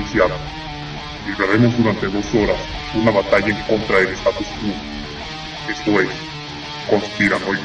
anunciado. Libraremos durante 2 horas una batalla en contra del status quo. Esto es Conspiranoicos.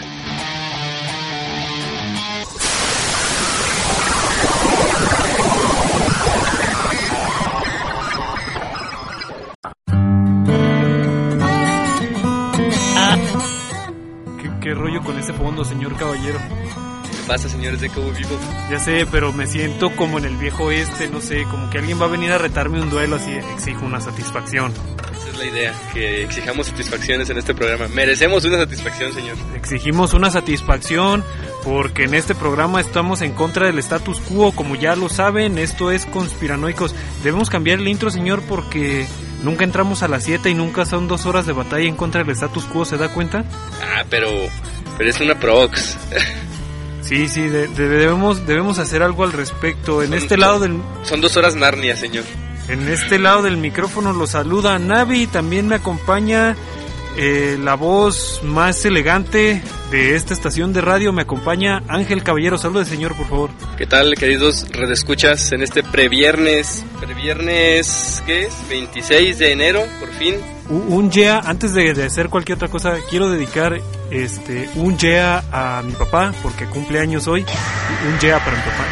¿Qué rollo con ese fondo, señor caballero? ¿Qué pasa, señores de Cabo Vivo? Ya sé, pero me siento como en el viejo oeste, no sé, como que alguien va a venir a retarme un duelo, así exijo una satisfacción. Esa es la idea, que exijamos satisfacciones en este programa. Merecemos una satisfacción, señor. Exigimos una satisfacción porque en este programa estamos en contra del status quo, como ya lo saben, esto es Conspiranoicos. Debemos cambiar el intro, señor, porque nunca entramos a las 7 y nunca son 2 horas de batalla en contra del status quo, ¿se da cuenta? Ah, pero es una prox. Sí, debemos hacer algo al respecto. Son 2 horas Narnia, señor. En este lado del micrófono lo saluda Navi, también me acompaña la voz más elegante de esta estación de radio, me acompaña Ángel Caballero. Salude, señor, por favor. ¿Qué tal, queridos redescuchas, en este previernes, ¿qué es? 26 de enero, por fin. Un yeah, antes de hacer cualquier otra cosa, quiero dedicar un yeah a mi papá, porque cumple años hoy. Un yeah para mi papá.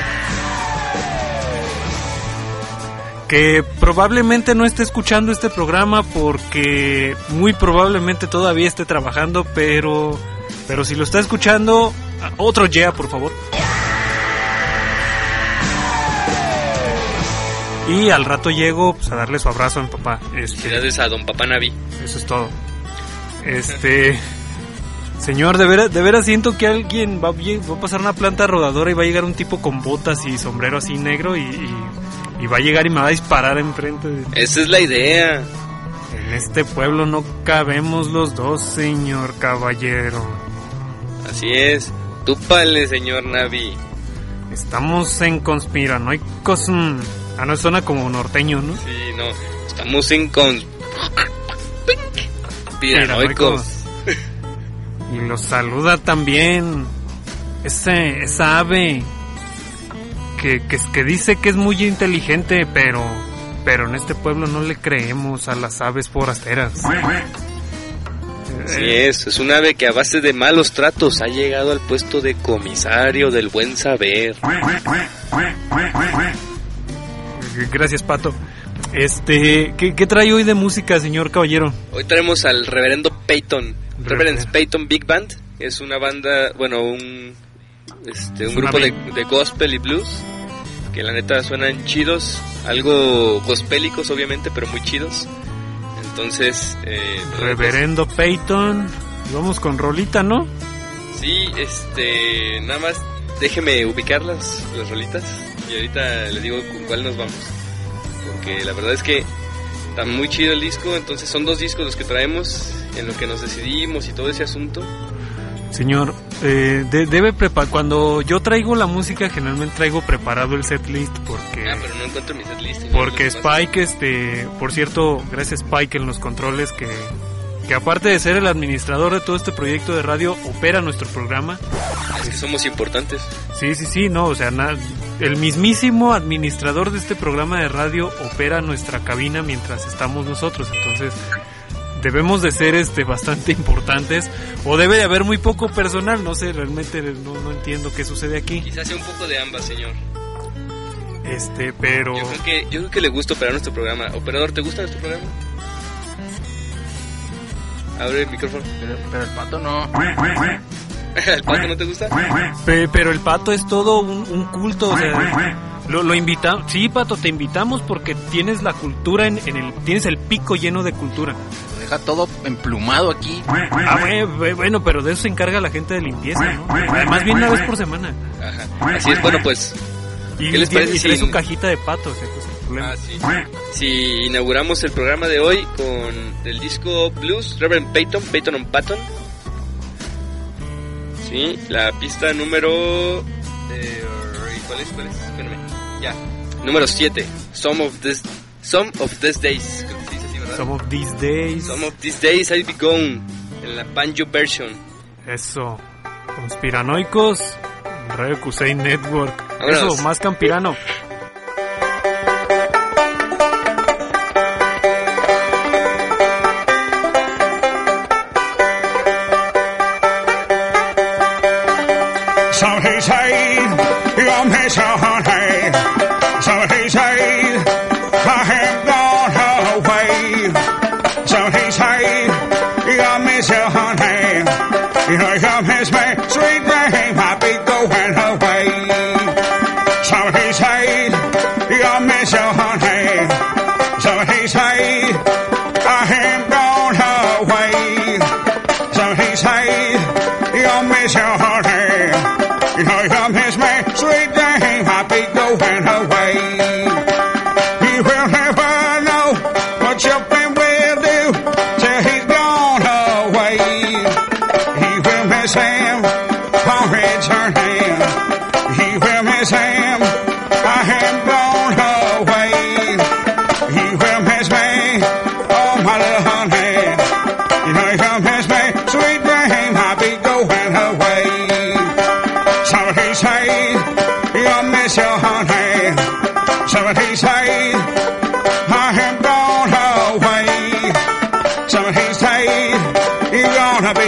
Que probablemente no esté escuchando este programa porque muy probablemente todavía esté trabajando, pero si lo está escuchando, otro yeah, por favor. Y al rato llego pues, a darle su abrazo a mi papá. Gracias a don Papá Navi. Eso es todo. Señor, de veras siento que alguien va a pasar una planta rodadora y va a llegar un tipo con botas y sombrero así negro y va a llegar y me va a disparar enfrente de... Esa es la idea. En este pueblo no cabemos los dos, señor caballero. Así es. Túpale, señor Navi. Estamos en Conspiranoicos. No suena como norteño, ¿no? Sí, no. Estamos en Conspiranoicos. Y los saluda también esa ave que dice que es muy inteligente, pero en este pueblo no le creemos a las aves forasteras. Sí, es un ave que a base de malos tratos ha llegado al puesto de comisario del buen saber. Gracias, Pato. ¿Qué trae hoy de música, señor caballero? Hoy traemos al reverendo Peyton, Reverend Peyton Big Band. Es una banda, bueno, un grupo de gospel y blues que la neta suenan chidos, algo gospélicos obviamente, pero muy chidos. Entonces, reverendo Peyton, vamos con rolita, ¿no? Sí, nada más déjeme ubicar las rolitas y ahorita les digo con cuál nos vamos. Porque la verdad es que está muy chido el disco, entonces son 2 discos los que traemos en lo que nos decidimos y todo ese asunto. Señor, cuando yo traigo la música generalmente traigo preparado el setlist porque... pero no encuentro mi setlist. Porque Spike, por cierto, gracias Spike en los controles que aparte de ser el administrador de todo este proyecto de radio, opera nuestro programa. Es que somos importantes. Sí, no, o sea, el mismísimo administrador de este programa de radio opera nuestra cabina mientras estamos nosotros, entonces debemos de ser bastante importantes, o debe de haber muy poco personal, no sé, realmente no entiendo qué sucede aquí. Quizás sea un poco de ambas, señor. Pero... Yo creo que le gusta operar nuestro programa. Operador, ¿te gusta nuestro programa? Abre el micrófono. Pero el Pato no. ¿El Pato no te gusta? Pero el Pato es todo un culto, o sea, lo invitamos. Sí, Pato, te invitamos porque tienes la cultura tienes el pico lleno de cultura. Deja todo emplumado aquí. Bueno, pero de eso se encarga la gente de limpieza, ¿no? Además viene una vez por semana. Ajá. Así es, bueno, pues. ¿Qué les parece? Y trae su cajita de patos, sí. Si inauguramos el programa de hoy con el disco Blues, Reverend Peyton on Patton. Sí, la pista número... ¿Cuál es? Espérame. Ya. Número 7. Some of These Days. Creo que se dice así, ¿verdad? Some of These Days I'll Be Gone. En la banjo version. Eso. Conspiranoicos, Radio Cusey Network. Vámonos. Eso, más campirano.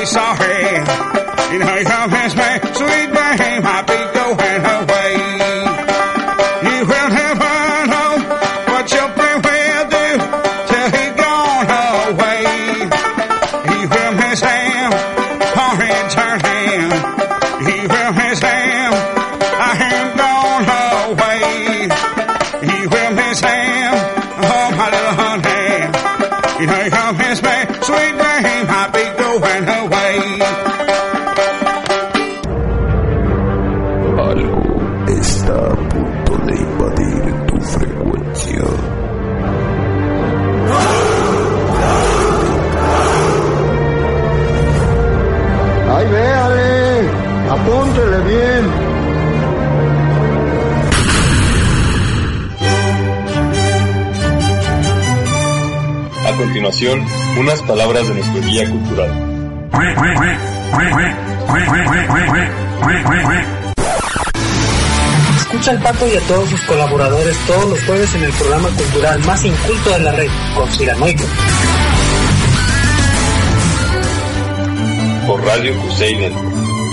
sorry. You know, come his way, sweet dame, I'll be going away. You will never know what your friend will do till he gone away. He will miss him, or return him. He will miss him, I am gone away. He will miss him, oh my little honey. You know, come his way, sweet dame, I'll be going away. Algo está a punto de invadir tu frecuencia. ¡Ay, véale! ¡Apúntele bien! A continuación, unas palabras de nuestro guía cultural. Escucha al Pato y a todos sus colaboradores todos los jueves en el programa cultural más inculto de la red, Conspiranoico. Por Radio Cusey Network.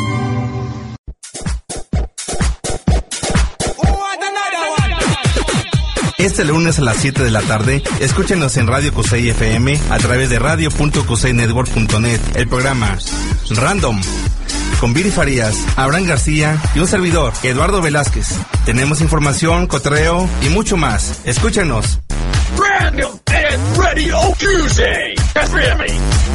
Este lunes a las 7 de la tarde, escúchenos en Radio Cusey FM a través de radio.cuseynetwork.net. El programa Random con Viri Farías, Abraham García y un servidor, Eduardo Velázquez. Tenemos información, cotorreo y mucho más. Escúchenos. Random and Radio Cusey FM.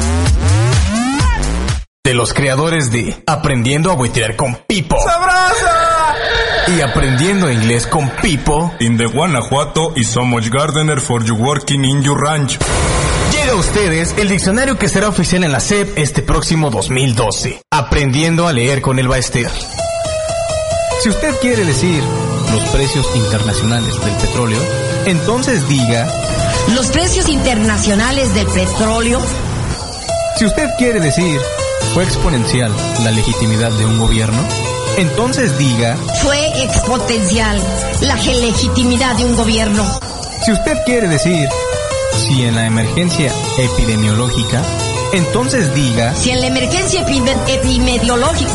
De los creadores de Aprendiendo a Buitrear con Pipo. ¡Sabrosa! Y Aprendiendo Inglés con Pipo. In the Guanajuato is so much gardener for you working in your ranch. Llega a ustedes el diccionario que será oficial en la SEP este próximo 2012. Aprendiendo a leer con el Baester. Si usted quiere decir los precios internacionales del petróleo, entonces diga los precios internacionales del petróleo. Si usted quiere decir fue exponencial la legitimidad de un gobierno, entonces diga fue exponencial la legitimidad de un gobierno. Si usted quiere decir si en la emergencia epidemiológica, entonces diga si en la emergencia epidemiológica.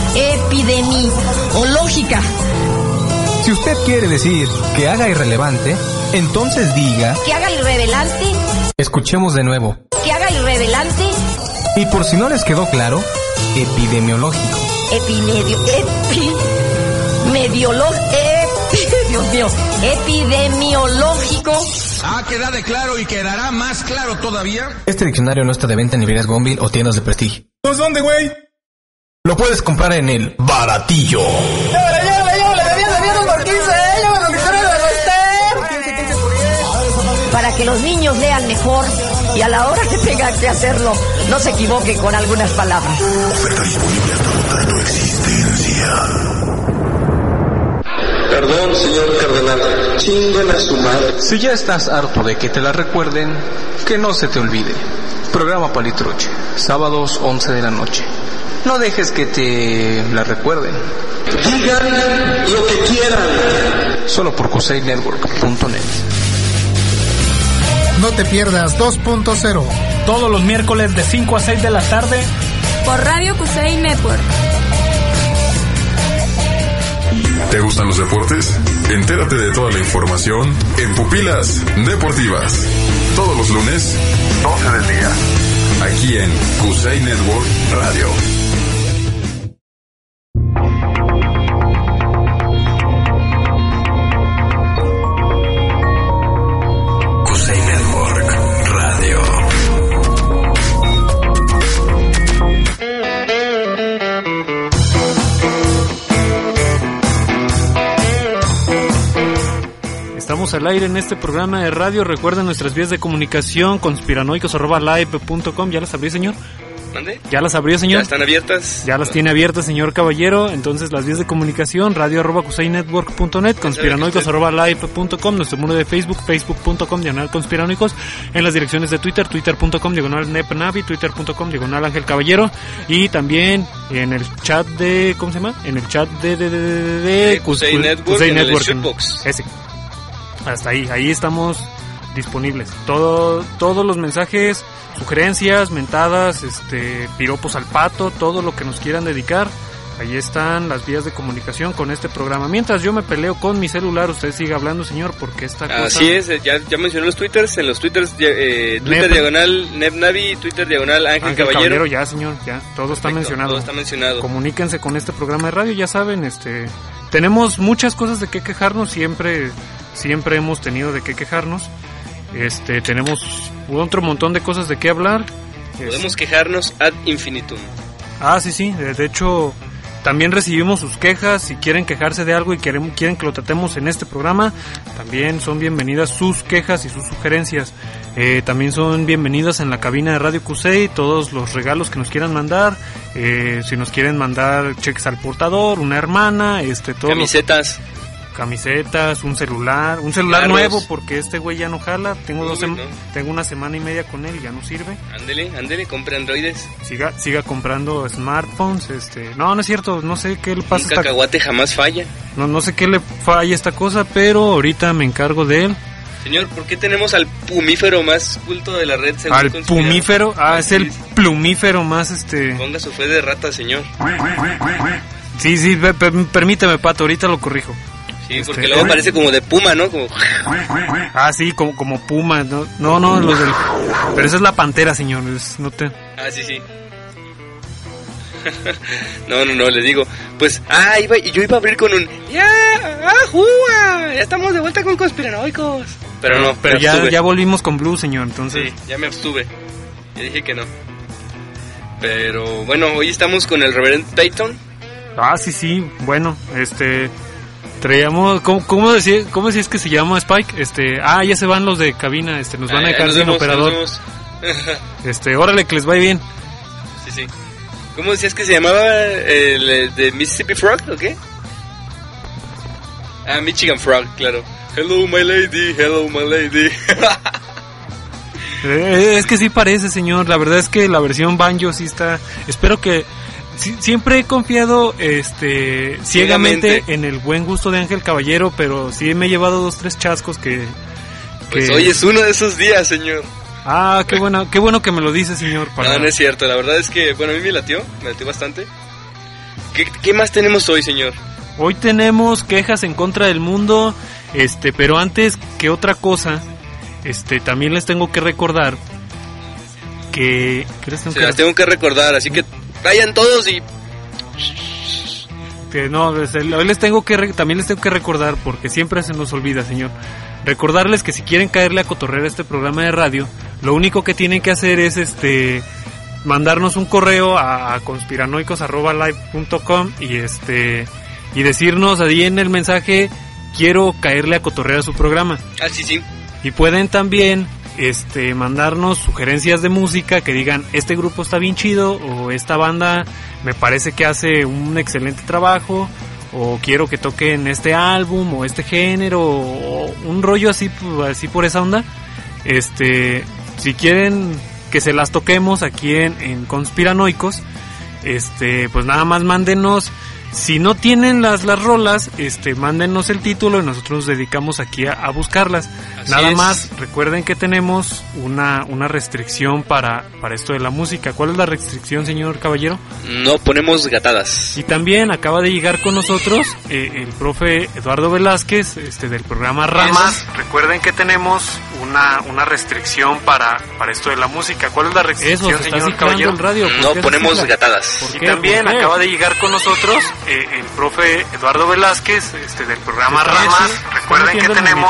Si usted quiere decir que haga irrelevante, entonces diga que haga irrelevante. Escuchemos de nuevo. Que haga irrelevante. Y por si no les quedó claro, epidemiológico. Epidemiológico. Queda de claro y quedará más claro todavía. Este diccionario no está de venta en librerías Gonville o tiendas de prestigio. ¿Pues dónde, güey? Lo puedes comprar en el Baratillo. Para que los niños lean mejor y a la hora que tengan que hacerlo, no se equivoquen con algunas palabras. Oferta disponible hasta toda tu existencia. Perdón, señor cardenal, chinguen a su madre. Si ya estás harto de que te la recuerden, que no se te olvide. Programa Palitruche, sábados 11 de la noche. No dejes que te la recuerden. Digan lo que quieran. Solo por CuseyNetwork.net. No te pierdas 2.0. Todos los miércoles de 5 a 6 de la tarde. Por Radio Cusey Network. ¿Te gustan los deportes? Entérate de toda la información en Pupilas Deportivas. Todos los lunes, 12 del día. Aquí en Cusey Network Radio. Cusey Network Radio. Estamos al aire en este programa de radio. Recuerden nuestras vías de comunicación, conspiranoicos@live.com. ¿Ya las abrió, señor? ¿Mande? ¿Ya las abrió, señor? Ya están abiertas. Ya las tiene abiertas, señor caballero. Entonces, las vías de comunicación, radio@cuseynetwork.net, conspiranoicos@live.com, nuestro muro de Facebook, facebook.com/conspiranoicos, en las direcciones de Twitter, twitter.com/nepnavi, twitter.com/Ángel Caballero, y también en el chat de, ¿cómo se llama? En el chat de Cusey Network, Cusey en el Network, Shootbox. ese. Hasta ahí estamos disponibles. Todos los mensajes, sugerencias, mentadas, piropos al pato, todo lo que nos quieran dedicar. Ahí están las vías de comunicación con este programa. Mientras yo me peleo con mi celular, usted sigue hablando, señor, porque esta cosa... Así es, ya mencioné los twitters. En los twitters, Twitter diagonal NebNavi, Twitter diagonal Ángel Caballero. Ya, señor, ya, todo está mencionado. Todo está mencionado. Comuníquense con este programa de radio, ya saben, tenemos muchas cosas de qué quejarnos, siempre hemos tenido de qué quejarnos. Tenemos otro montón de cosas de qué hablar. Podemos quejarnos ad infinitum. Sí, de hecho... También recibimos sus quejas, si quieren quejarse de algo y quieren que lo tratemos en este programa, también son bienvenidas sus quejas y sus sugerencias. También son bienvenidas en la cabina de Radio Cusey todos los regalos que nos quieran mandar, si nos quieren mandar cheques al portador, una hermana, camisetas, un celular Carlos. Nuevo, porque este güey ya no jala, tengo una semana y media con él y ya no sirve. Ándele, compre androides. Siga comprando smartphones, no es cierto, no sé qué le pasa. Un cacahuate jamás falla. No sé qué le falla esta cosa, pero ahorita me encargo de él. Señor, ¿por qué tenemos al pumífero más culto de la red? ¿Al pumífero? Es el plumífero más Ponga su fe de rata, señor. Sí, permíteme, Pato, ahorita lo corrijo. Sí, porque luego parece como de puma, ¿no? Como... sí, como puma, no, los del... Pero esa es la pantera, señor, sí. No, le digo, pues, yo iba a abrir con un... ¡Ya estamos de vuelta con conspiranoicos! Pero no, pero ya volvimos con Blue, señor, entonces... Sí, ya me abstuve, ya dije que no. Pero, bueno, hoy estamos con el reverendo Peyton. Sí, bueno, traíamos, ¿cómo decías que se llama Spike? Ya se van los de cabina, nos van a dejar sin operador. Órale, que les vaya bien. Sí. ¿Cómo decías que se llamaba el de Mississippi Frog o qué? Michigan Frog, claro. Hello my lady. Es que sí parece, señor. La verdad es que la versión banjo sí está. Espero que siempre he confiado ciegamente en el buen gusto de Ángel Caballero, pero sí me he llevado 2-3 chascos que pues hoy es uno de esos días, señor. Qué bueno que me lo dice, señor. No es cierto, la verdad es que, bueno, a mí me latió bastante. ¿Qué más tenemos hoy, señor? Hoy tenemos quejas en contra del mundo, pero antes que otra cosa, también les tengo que recordar que... las tengo que recordar, así que vayan todos y... hoy también les tengo que recordar, porque siempre se nos olvida, señor. Recordarles que si quieren caerle a cotorrear a este programa de radio, lo único que tienen que hacer es mandarnos un correo a conspiranoicos@live.com y decirnos ahí en el mensaje: quiero caerle a cotorrear a su programa. Sí. Y pueden también mandarnos sugerencias de música que digan: este grupo está bien chido, o esta banda me parece que hace un excelente trabajo, o quiero que toquen este álbum o este género, o un rollo así por esa onda. Si quieren que se las toquemos aquí en Conspiranoicos, pues nada más mándenos. Si no tienen las rolas, mándenos el título y nosotros nos dedicamos aquí a buscarlas. Nada más, recuerden que tenemos una restricción para esto de la música. ¿Cuál es la restricción, señor Caballero? No ponemos gatadas. Y también acaba de llegar con nosotros el profe Eduardo Velázquez, del programa Ramas. Recuerden que tenemos una restricción para esto de la música. ¿Cuál es la restricción, señor Caballero? El radio. No ponemos gatadas. Y también acaba de llegar con nosotros el profe Eduardo Velázquez, del programa Ramas. Recuerden que tenemos...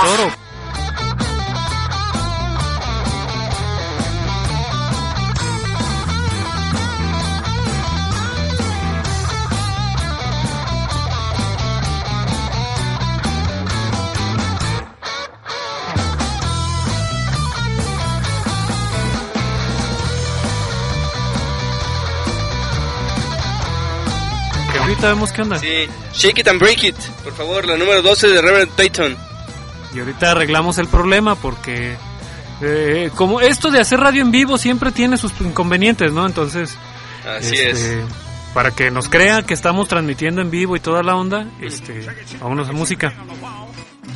Ahorita vemos qué onda. Sí, Shake It and Break It, por favor, la número 12 de Reverend Peyton. Y ahorita arreglamos el problema porque como esto de hacer radio en vivo siempre tiene sus inconvenientes, ¿no? Entonces, así es. Para que nos crean que estamos transmitiendo en vivo y toda la onda, vámonos a música.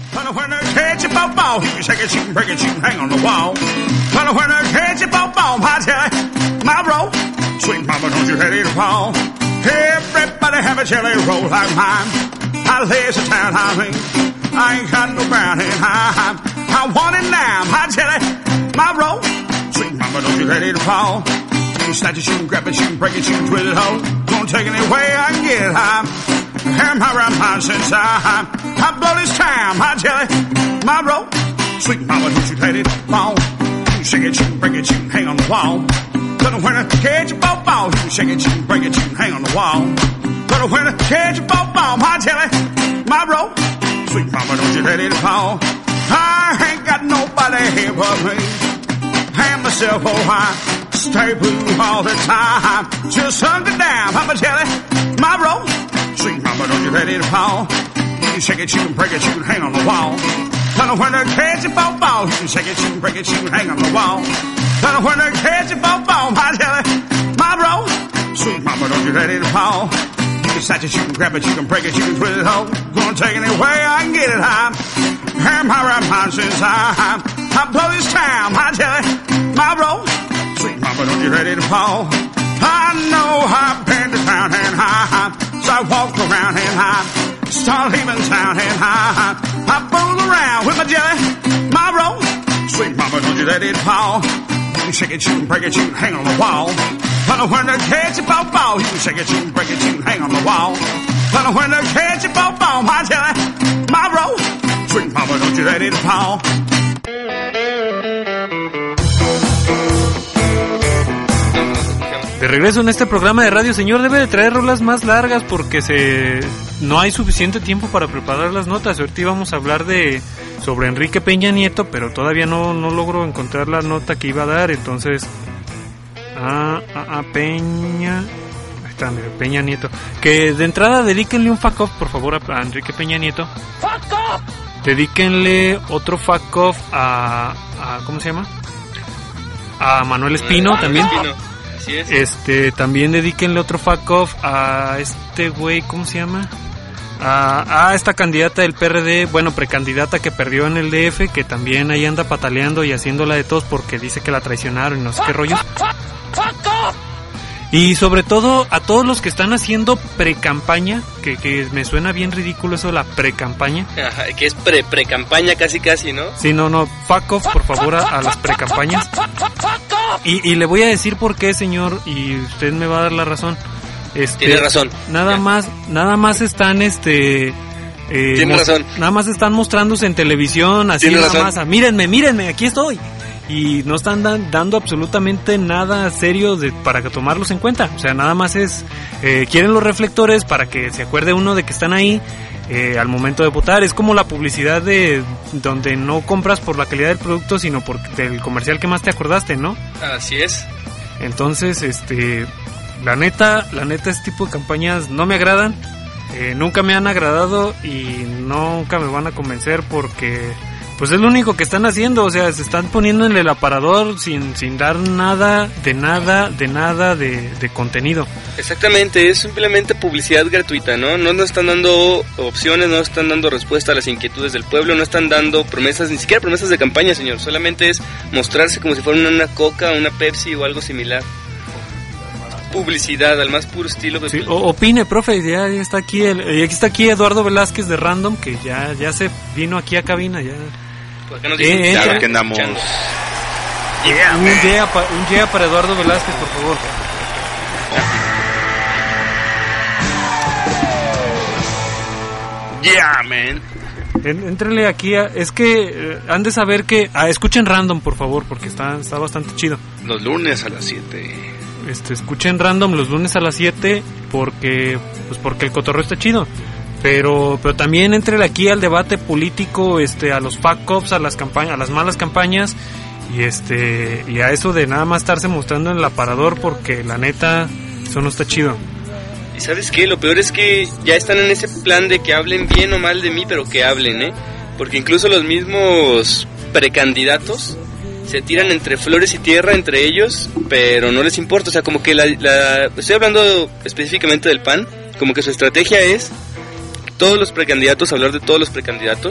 But when I catch a ball, you can shake it, you can break it, you can hang on the wall. But when I catch a ball, I tell you, my roll, sweet mama, don't you let it fall. Everybody have a jelly roll like mine. I lays a town, I ain't got no brown in I want it now, I tell you, my roll, sweet mama, don't you let it fall. You snatch it, you can grab it, you can break it, you can twist it, ho. Gonna take it any way I can get it high. Ham around my since I blow this time, I tell you, my roll, sweet mama, don't you let it fall. You shake it, you can break it, you can hang on the wall. But when I catch a ball, you can shake it, you can break it, you can hang on the wall. But when I catch a ball, I tell you, my roll, sweet mama, don't you let it fall. I ain't got nobody here but me. Hand myself oh high, stay blue all the time. Just hunker down, I'ma tell you, my roll, sweet mama, don't you let it fall. You can shake it, you can break it, you can hang on the wall. But when I catch a ball, you can shake it, you can break it, you can hang on the wall. But when I catch a ball, I tell you, my roll, sweet mama, don't you let it fall. You can snatch it, you can grab it, you can break it, you can twist it, ho. Gonna take it any way I can get it high. Ham around since I blow this time, I tell you, my roll, sweet mama, don't you let it fall. I know I've been to town and high, so I walk around and high, start leaving town and high. I fool around with my jelly, my roll, sweet mama, don't you let it fall. You can shake it, you can break it, you can hang on the wall. But when I catch a ball, you can shake it, you can break it, you can hang on the wall. But when I catch a ball, I tell you, my roll, sweet mama, don't you let it fall. De regreso en este programa de radio, señor, debe de traer rolas más largas porque no hay suficiente tiempo para preparar las notas. Ahorita íbamos a hablar sobre Enrique Peña Nieto, pero todavía no logro encontrar la nota que iba a dar, entonces... Peña... Ahí está, mira, Peña Nieto. Que de entrada dedíquenle un fuck off, por favor, a Enrique Peña Nieto. ¡Fuck off! Dedíquenle otro fuck off a ¿cómo se llama? A Manuel Espino también. Así es. También dedíquenle otro fuck off a este güey, ¿cómo se llama? A esta candidata del PRD, bueno, precandidata que perdió en el DF, que también ahí anda pataleando y haciéndola de todos porque dice que la traicionaron y no sé qué rollo. Y sobre todo a todos los que están haciendo pre-campaña, que me suena bien ridículo eso de la pre-campaña. Ajá, que es pre-campaña casi, ¿no? Sí, no, fuck off, por favor, a las pre-campañas. Y le voy a decir por qué, señor, y usted me va a dar la razón. Tiene razón. Nada más están Tiene razón. Nada más están mostrándose en televisión, así Tiene nada razón. más, mírenme, aquí estoy. Y no están dando absolutamente nada serio para tomarlos en cuenta. O sea, nada más quieren los reflectores para que se acuerde uno de que están ahí al momento de votar. Es como la publicidad de donde no compras por la calidad del producto, sino por el comercial que más te acordaste, ¿no? Así es. Entonces, la neta, este tipo de campañas no me agradan. Nunca me han agradado y nunca me van a convencer porque... Pues es lo único que están haciendo, o sea, se están poniendo en el aparador sin dar nada de contenido. Exactamente, es simplemente publicidad gratuita, ¿no? No nos están dando opciones, no están dando respuesta a las inquietudes del pueblo, no están dando promesas, ni siquiera promesas de campaña, señor. Solamente es mostrarse como si fuera una Coca, una Pepsi o algo similar. Publicidad, al más puro estilo. Sí, opine, profe, ya está aquí Eduardo Velázquez de Random, que ya se vino aquí a cabina, ya... Claro que andamos. Un día para Eduardo Velázquez, por favor. Yeah, man. Éntrenle aquí, es que han de saber que... escuchen Random, por favor, porque está bastante chido. Los lunes a las 7. Escuchen Random los lunes a las 7 porque el cotorreo está chido. Pero también éntrenle aquí al debate político, a los fuck-ups, a las campañas, a las malas campañas y a eso de nada más estarse mostrando en el aparador, porque la neta eso no está chido. Y ¿sabes qué? Lo peor es que ya están en ese plan de que hablen bien o mal de mí, pero que hablen, porque incluso los mismos precandidatos se tiran entre flores y tierra entre ellos, pero no les importa. O sea, como que estoy hablando específicamente del PAN, como que su estrategia es todos los precandidatos, hablar de todos los precandidatos,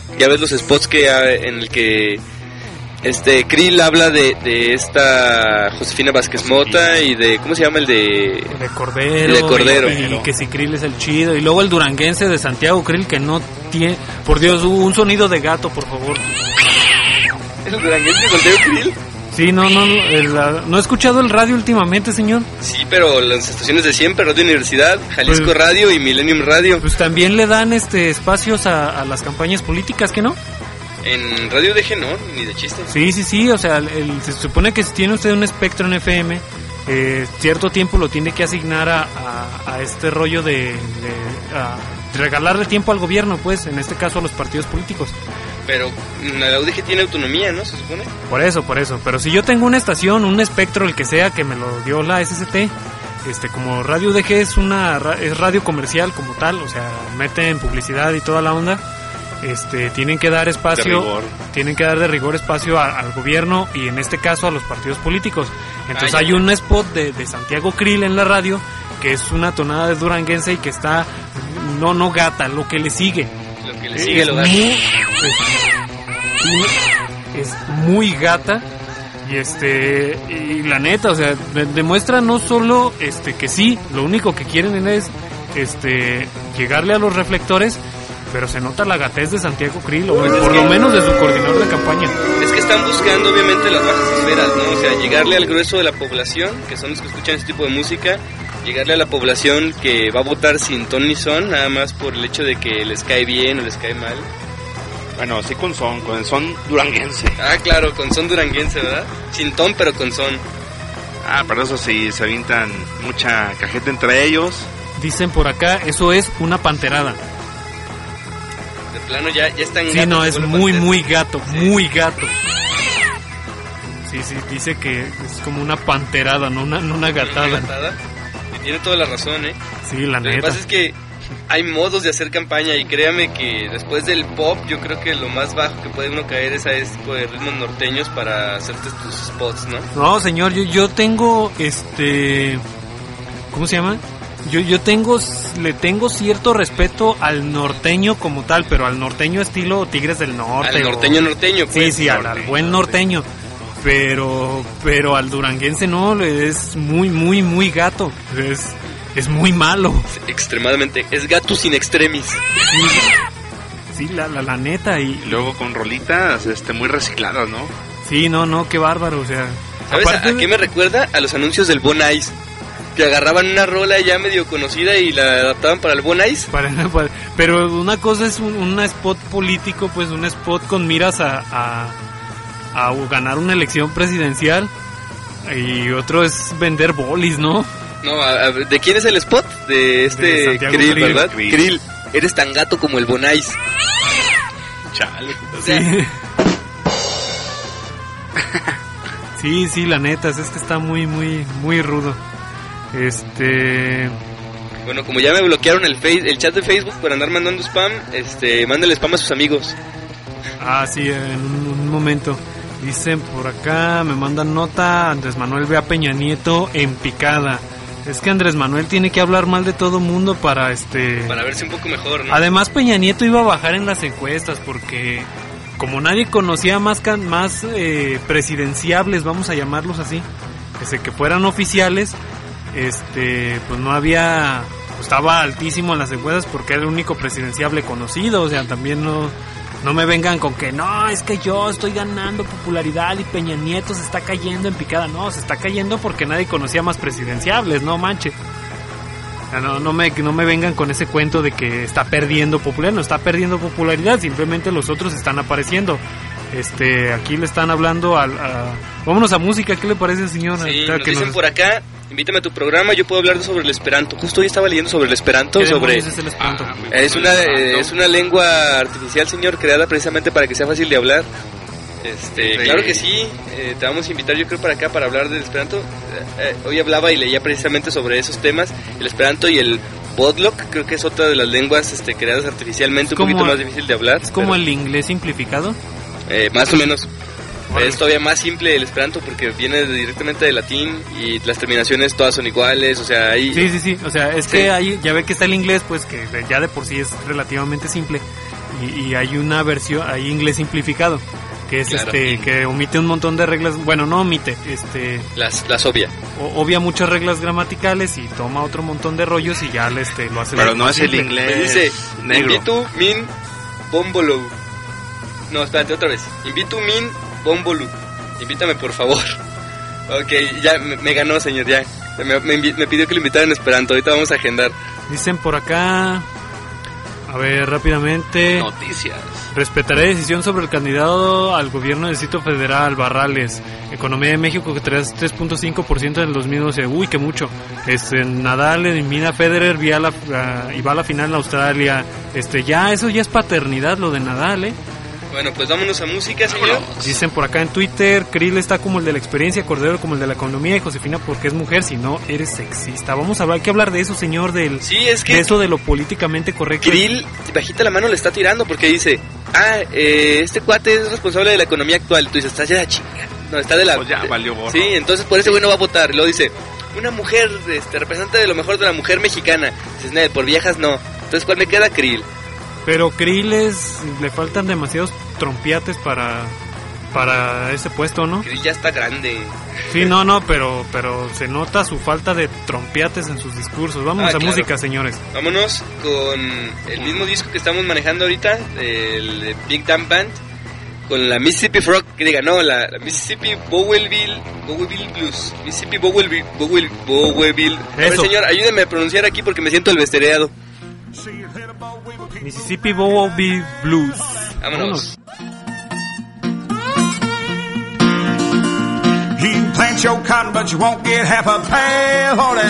Ya ves los spots que en el que Krill habla de esta Josefina Vázquez Mota y de, ¿cómo se llama? El de Cordero. Y que si Krill es el chido. Y luego el duranguense de Santiago Krill, que no tiene, por Dios, un sonido de gato, por favor. ¿Es el duranguense de Santiago Krill? Sí, no he escuchado el radio últimamente, señor. Sí, pero las estaciones de siempre, Radio Universidad, Jalisco Radio y Millennium Radio. Pues también le dan espacios a las campañas políticas, ¿qué no? En Radio DG no, ni de chiste. Sí, o sea, se supone que si tiene usted un espectro en FM, cierto tiempo lo tiene que asignar a este rollo de regalarle tiempo al gobierno, pues, en este caso a los partidos políticos. Pero la UDG tiene autonomía, ¿no? Se supone. Por eso. Pero si yo tengo una estación, un espectro, el que sea, que me lo dio la SCT, como Radio UDG es radio comercial como tal, o sea, meten publicidad y toda la onda, tienen que dar espacio, tienen que dar de rigor espacio al gobierno y en este caso a los partidos políticos. Entonces hay un spot de Santiago Krill en la radio, que es una tonada de duranguense y que está, no gata, lo que le sigue. Lo que le sigue lo gata. Es muy gata y la neta, o sea, demuestra no solo que sí, lo único que quieren es llegarle a los reflectores, pero se nota la gatez de Santiago Krill, o por lo menos de su coordinador de campaña. Es que están buscando obviamente las bajas esferas, ¿no? O sea, llegarle al grueso de la población, que son los que escuchan este tipo de música, llegarle a la población que va a votar sin ton ni son, nada más por el hecho de que les cae bien o les cae mal. Bueno, sí con el son duranguense. Ah, claro, con son duranguense, ¿verdad? Sin ton, pero con son. Ah, pero eso sí, se avientan mucha cajeta entre ellos. Dicen por acá, eso es una panterada. De plano ya están. Sí, no, es muy gato, muy gato. Sí, dice que es como una panterada, no una gatada. ¿Una gatada? Y tiene toda la razón, ¿eh? Sí, la neta. Lo que pasa es que hay modos de hacer campaña y créame que después del pop yo creo que lo más bajo que puede uno caer es a este tipo de ritmos norteños para hacerte tus spots, ¿no? No, señor, yo tengo ¿cómo se llama? Yo le tengo cierto respeto al norteño como tal, pero al norteño estilo Tigres del Norte. Al norteño, pues. Sí, al buen norteño. Pero al duranguense no, es muy gato. Es muy malo. Extremadamente. Es gato sin extremis. Sí, la neta. Y luego con rolitas muy recicladas, ¿no? Sí, no, qué bárbaro. O sea, ¿sabes a qué me recuerda? A los anuncios del Bon Ice. Que agarraban una rola ya medio conocida y la adaptaban para el Bon Ice. Pero una cosa es un spot político, pues un spot con miras a ganar una elección presidencial. Y otro es vender bolis, ¿no? No, ¿de quién es el spot? De Krill, ¿verdad? Krill, eres tan gato como el Bon Ice. Chale. O sea, sí, la neta, es que está muy rudo. Bueno, como ya me bloquearon el chat de Facebook por andar mandando spam, mándale spam a sus amigos. Ah, sí, en un momento. Dicen por acá, me mandan nota, Andrés Manuel ve a Peña Nieto en picada. Es que Andrés Manuel tiene que hablar mal de todo mundo para verse un poco mejor, ¿no? Además Peña Nieto iba a bajar en las encuestas porque como nadie conocía más presidenciables, vamos a llamarlos así, que fueran oficiales, pues no había, estaba altísimo en las encuestas porque era el único presidenciable conocido. O sea, también no me vengan con que no, es que yo estoy ganando popularidad y Peña Nieto se está cayendo en picada. No, se está cayendo porque nadie conocía más presidenciables, no manche. No me vengan con ese cuento de que está perdiendo popularidad. No está perdiendo popularidad, simplemente los otros están apareciendo. Aquí le están hablando vámonos a música, ¿qué le parece, señor? Sí, nos dicen por acá, invítame a tu programa, yo puedo hablar sobre el esperanto. Justo hoy estaba leyendo sobre el esperanto, es el esperanto? Es una lengua artificial, señor, creada precisamente para que sea fácil de hablar. Claro que sí, te vamos a invitar yo creo para acá para hablar del esperanto. Hoy hablaba y leía precisamente sobre esos temas, el esperanto y el Podlock, creo que es otra de las lenguas creadas artificialmente, un poquito más difícil de hablar. ¿Es como el inglés simplificado? Más o menos. Es todavía más simple el esperanto porque viene directamente del latín y las terminaciones todas son iguales, o sea, ahí... Sí, o sea, es que ahí ya ve que está el inglés, pues que ya de por sí es relativamente simple y hay una versión, hay inglés simplificado, que es que omite un montón de reglas, bueno, no omite, las obvia. Obvia muchas reglas gramaticales y toma otro montón de rollos y ya lo hace. Pero no es el inglés. Me dice, negro. Invitu min bombolo. No, espérate, otra vez. Invitu min bombolo. Invítame, por favor. Ok, ya me ganó, señor, ya. Me pidió que lo invitaran en Esperanto. Ahorita vamos a agendar. Dicen por acá, a ver, rápidamente. Noticias. Respetaré decisión sobre el candidato al gobierno del Distrito Federal, Barrales. Economía de México que trae 3.5% en el 2012. Uy, que mucho. Nadal elimina a Federer y va a la final en Australia. Eso ya es paternidad, lo de Nadal, Bueno, pues vámonos a música, señor. Dicen por acá en Twitter, Krill está como el de la experiencia, Cordero como el de la economía y Josefina porque es mujer, si no eres sexista. Vamos a hablar, hay que hablar de eso, señor, de eso de lo políticamente correcto. Krill, bajita la mano, le está tirando porque dice, este cuate es responsable de la economía actual. Tú dices, estás ya la chinga. No, está de la... Pues ya, valió gorro. Sí, entonces por ese güey no va a votar. Y luego dice, una mujer, representante de lo mejor de la mujer mexicana. Dices, por viejas no. Entonces, ¿cuál me queda? Krill. Pero Krill le faltan demasiados trompiates para ese puesto, ¿no? Krill ya está grande. Sí, no, pero se nota su falta de trompiates en sus discursos. Vamos a música, señores. Vámonos con el mismo disco que estamos manejando ahorita, el Big Damn Band, con la Mississippi Frog, la Mississippi Bowelville Blues. Mississippi Bowelville. A ver, señor, ayúdeme a pronunciar aquí porque me siento alvestereado. Mississippi Bowelville Blues. Vámonos. You can plant your cotton, but you won't get half a pail, holding.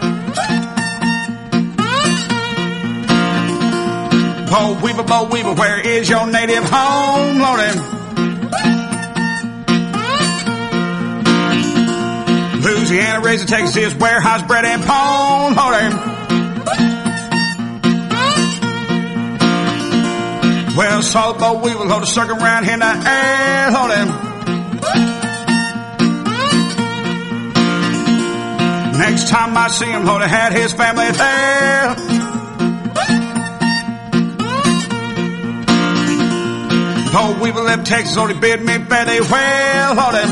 Boll Weevil, where is your native home, loading? Louisiana, Razor, Texas is warehouse bread and pone, holding. Well, salt boll weevil, hold a circle round here in the air, hold him. Next time I see him, hold a had his family there. Boll weevil left Texas, only bid me fairly well, hold him.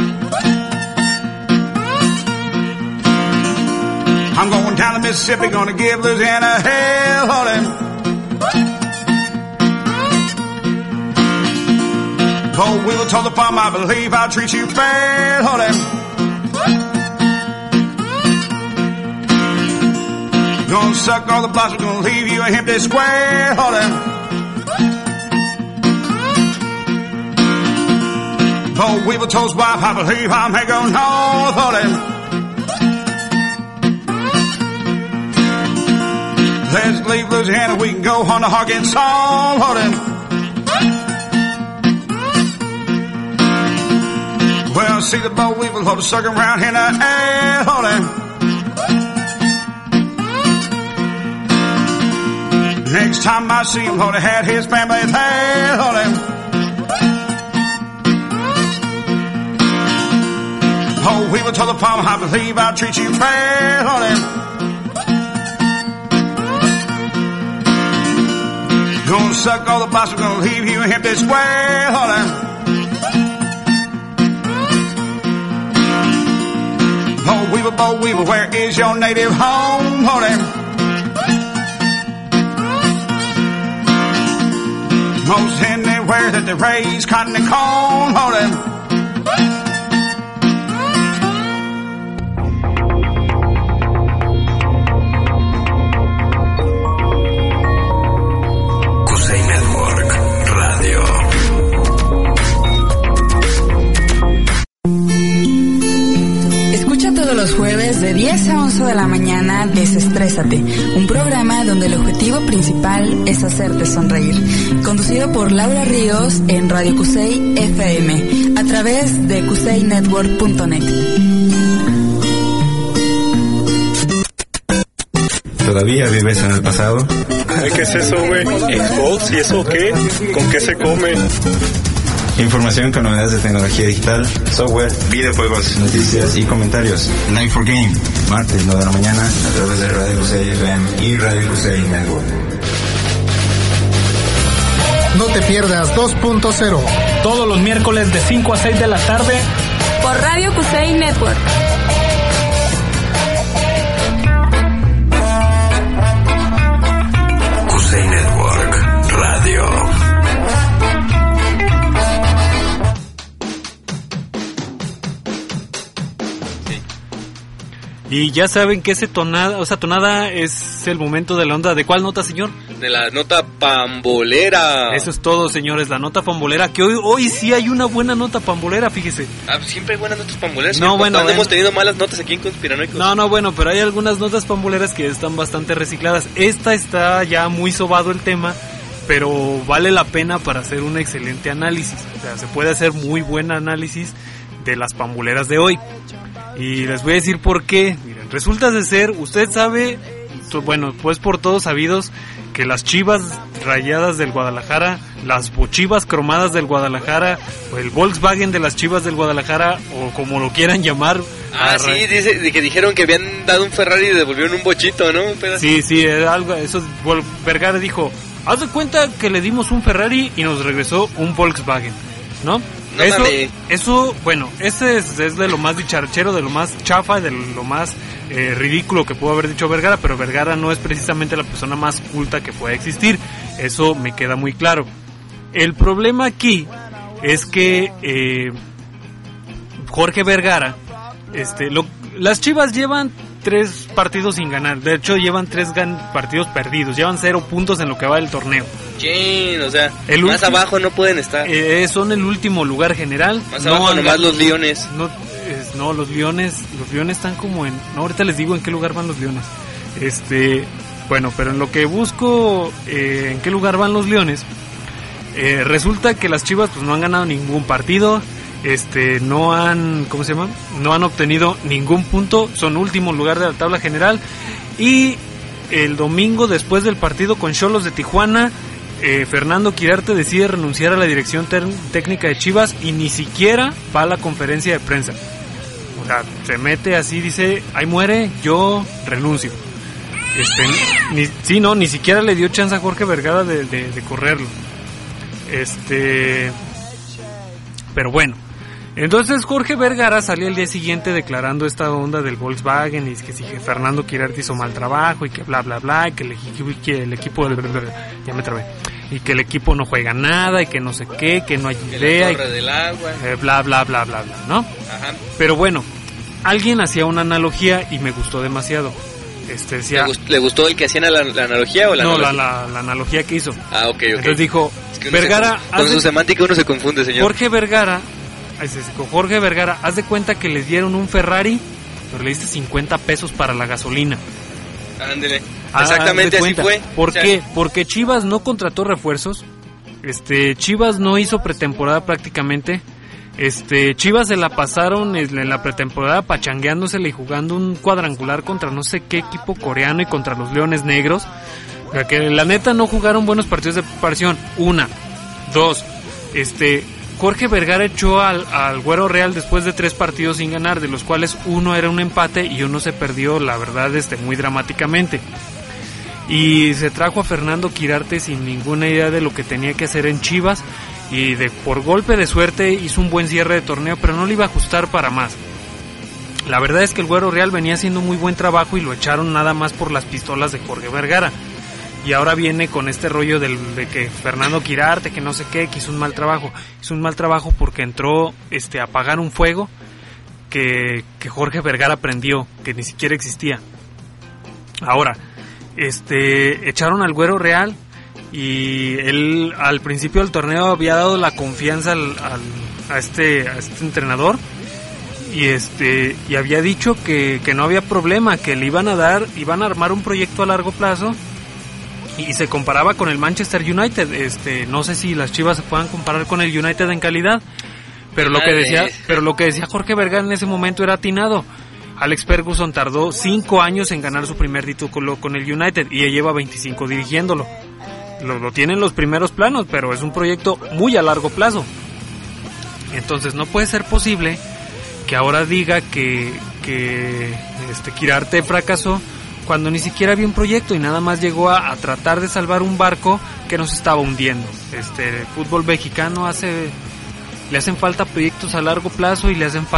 I'm going down to Mississippi, gonna give Louisiana hell, hold him. Boll Weevil told the farmer, I believe I'll treat you fair, hold him. Gonna suck all the blossoms, gonna leave you a empty square, hold him. Boll Weevil told his wife, I believe I'll make her north, hold him. Let's leave Louisiana, we can go on to Arkansas, hold him. Well, see the boll weevil hold a circle round here in the air, hold him. Next time I see him, hold a had his family there, hold him. Boll weevil told the farmer, I believe I'll treat you fair, hold him. Gonna suck all the blossoms, gonna leave you an empty square, hold him. Boll Weevil, where is your native home? Hold him. Most anywhere that they raise cotton and corn, hold him. Los jueves de 10 a 11 de la mañana, Desestrésate, un programa donde el objetivo principal es hacerte sonreír. Conducido por Laura Ríos en Radio Cusey FM, a través de cuseynetwork.net. ¿Todavía vives en el pasado? ¿Qué es eso, güey? ¿Xbox? ¿Y eso qué? ¿Con qué se come? Información con novedades de tecnología digital, software, videojuegos, noticias y comentarios. Night for Game, martes 9 de la mañana, a través de Radio Cusey FM y Radio Cusey Network. No te pierdas 2.0. Todos los miércoles de 5 a 6 de la tarde. Por Radio Cusey Network. Cusey Network Radio. Y ya saben que esa tonada es el momento de la onda. ¿De cuál nota, señor? De la nota pambolera. Eso es todo, señores, la nota pambolera. Que hoy sí hay una buena nota pambolera, fíjese. Siempre hay buenas notas pamboleras. No, bueno, hemos tenido malas notas aquí en Conspiranoicos. No, bueno, pero hay algunas notas pamboleras que están bastante recicladas. Esta está ya muy sobado el tema, pero vale la pena para hacer un excelente análisis. O sea, se puede hacer muy buen análisis de las pamboleras de hoy. Y les voy a decir por qué. Miren, resulta de ser, usted sabe, bueno, pues por todos sabidos, que las Chivas Rayadas del Guadalajara, las Bochivas Cromadas del Guadalajara, o el Volkswagen de las Chivas del Guadalajara, o como lo quieran llamar. Sí, dice que dijeron que habían dado un Ferrari y devolvieron un bochito, ¿no? Sí, algo, eso. Vergara dijo, haz de cuenta que le dimos un Ferrari y nos regresó un Volkswagen, ¿no? Eso, bueno, ese es de lo más dicharachero, de lo más chafa, de lo más ridículo que pudo haber dicho Vergara, pero Vergara no es precisamente la persona más culta que pueda existir, eso me queda muy claro. El problema aquí es que Jorge Vergara, las Chivas llevan 3 partidos sin ganar, de hecho llevan 3 partidos perdidos, llevan 0 puntos en lo que va del torneo. O sea, más abajo no pueden estar. Son el último lugar general. Más abajo nomás los Leones. No, los Leones están como en... No, ahorita les digo en qué lugar van los Leones. Bueno, pero en lo que busco en qué lugar van los Leones, resulta que las Chivas pues no han ganado ningún partido. No han, ¿cómo se llama? No han obtenido ningún punto, son último lugar de la tabla general. Y el domingo, después del partido con Xolos de Tijuana, Fernando Quirarte decide renunciar a la dirección técnica de Chivas y ni siquiera va a la conferencia de prensa. O sea, se mete así, dice, ahí muere, yo renuncio. Ni siquiera le dio chance a Jorge Vergara de correrlo. Pero bueno, entonces Jorge Vergara salió el día siguiente declarando esta onda del Volkswagen y que si Fernando Quirarte hizo mal trabajo y que bla bla bla, y que el equipo ya me trabé, y que el equipo no juega nada y que no sé qué, que no hay idea, la torre del agua, bla bla bla bla bla, ¿no? Ajá. Pero bueno, alguien hacía una analogía y me gustó demasiado. Decía, ¿Le gustó el que hacían la analogía o la analogía? La analogía que hizo. Ok. Entonces dijo, es que Vergara... Con su semántica uno se confunde, señor. Jorge Vergara, haz de cuenta que les dieron un Ferrari, pero le diste 50 pesos para la gasolina. Ándele. Exactamente así fue. ¿Por qué? Porque Chivas no contrató refuerzos. Chivas no hizo pretemporada prácticamente. Chivas se la pasaron en la pretemporada pachangueándosela y jugando un cuadrangular contra no sé qué equipo coreano y contra los Leones Negros. Que la neta no jugaron buenos partidos de preparación. 1, 2, Jorge Vergara echó al Güero Real después de 3 partidos sin ganar, de los cuales 1 era un empate y 1 se perdió, la verdad, muy dramáticamente. Y se trajo a Fernando Quirarte sin ninguna idea de lo que tenía que hacer en Chivas. Y por golpe de suerte hizo un buen cierre de torneo, pero no le iba a ajustar para más. La verdad es que el Güero Real venía haciendo muy buen trabajo y lo echaron nada más por las pistolas de Jorge Vergara. Y ahora viene con este rollo de que Fernando Quirarte, que no sé qué, que hizo un mal trabajo. Hizo un mal trabajo porque entró a apagar un fuego que Jorge Vergara prendió, que ni siquiera existía. Ahora, echaron al Güero Real. Y él al principio del torneo había dado la confianza a este entrenador y había dicho que no había problema, que le iban a armar un proyecto a largo plazo y se comparaba con el Manchester United. No sé si las Chivas se puedan comparar con el United en calidad, pero lo que decía Jorge Vergara en ese momento era atinado. Alex Ferguson tardó 5 años en ganar su primer título con el United y ya lleva 25 dirigiéndolo. Lo tiene en los primeros planos, pero es un proyecto muy a largo plazo. Entonces no puede ser posible que ahora diga que Quirarte fracasó cuando ni siquiera había un proyecto y nada más llegó a tratar de salvar un barco que nos estaba hundiendo. El fútbol mexicano le hacen falta proyectos a largo plazo y le hace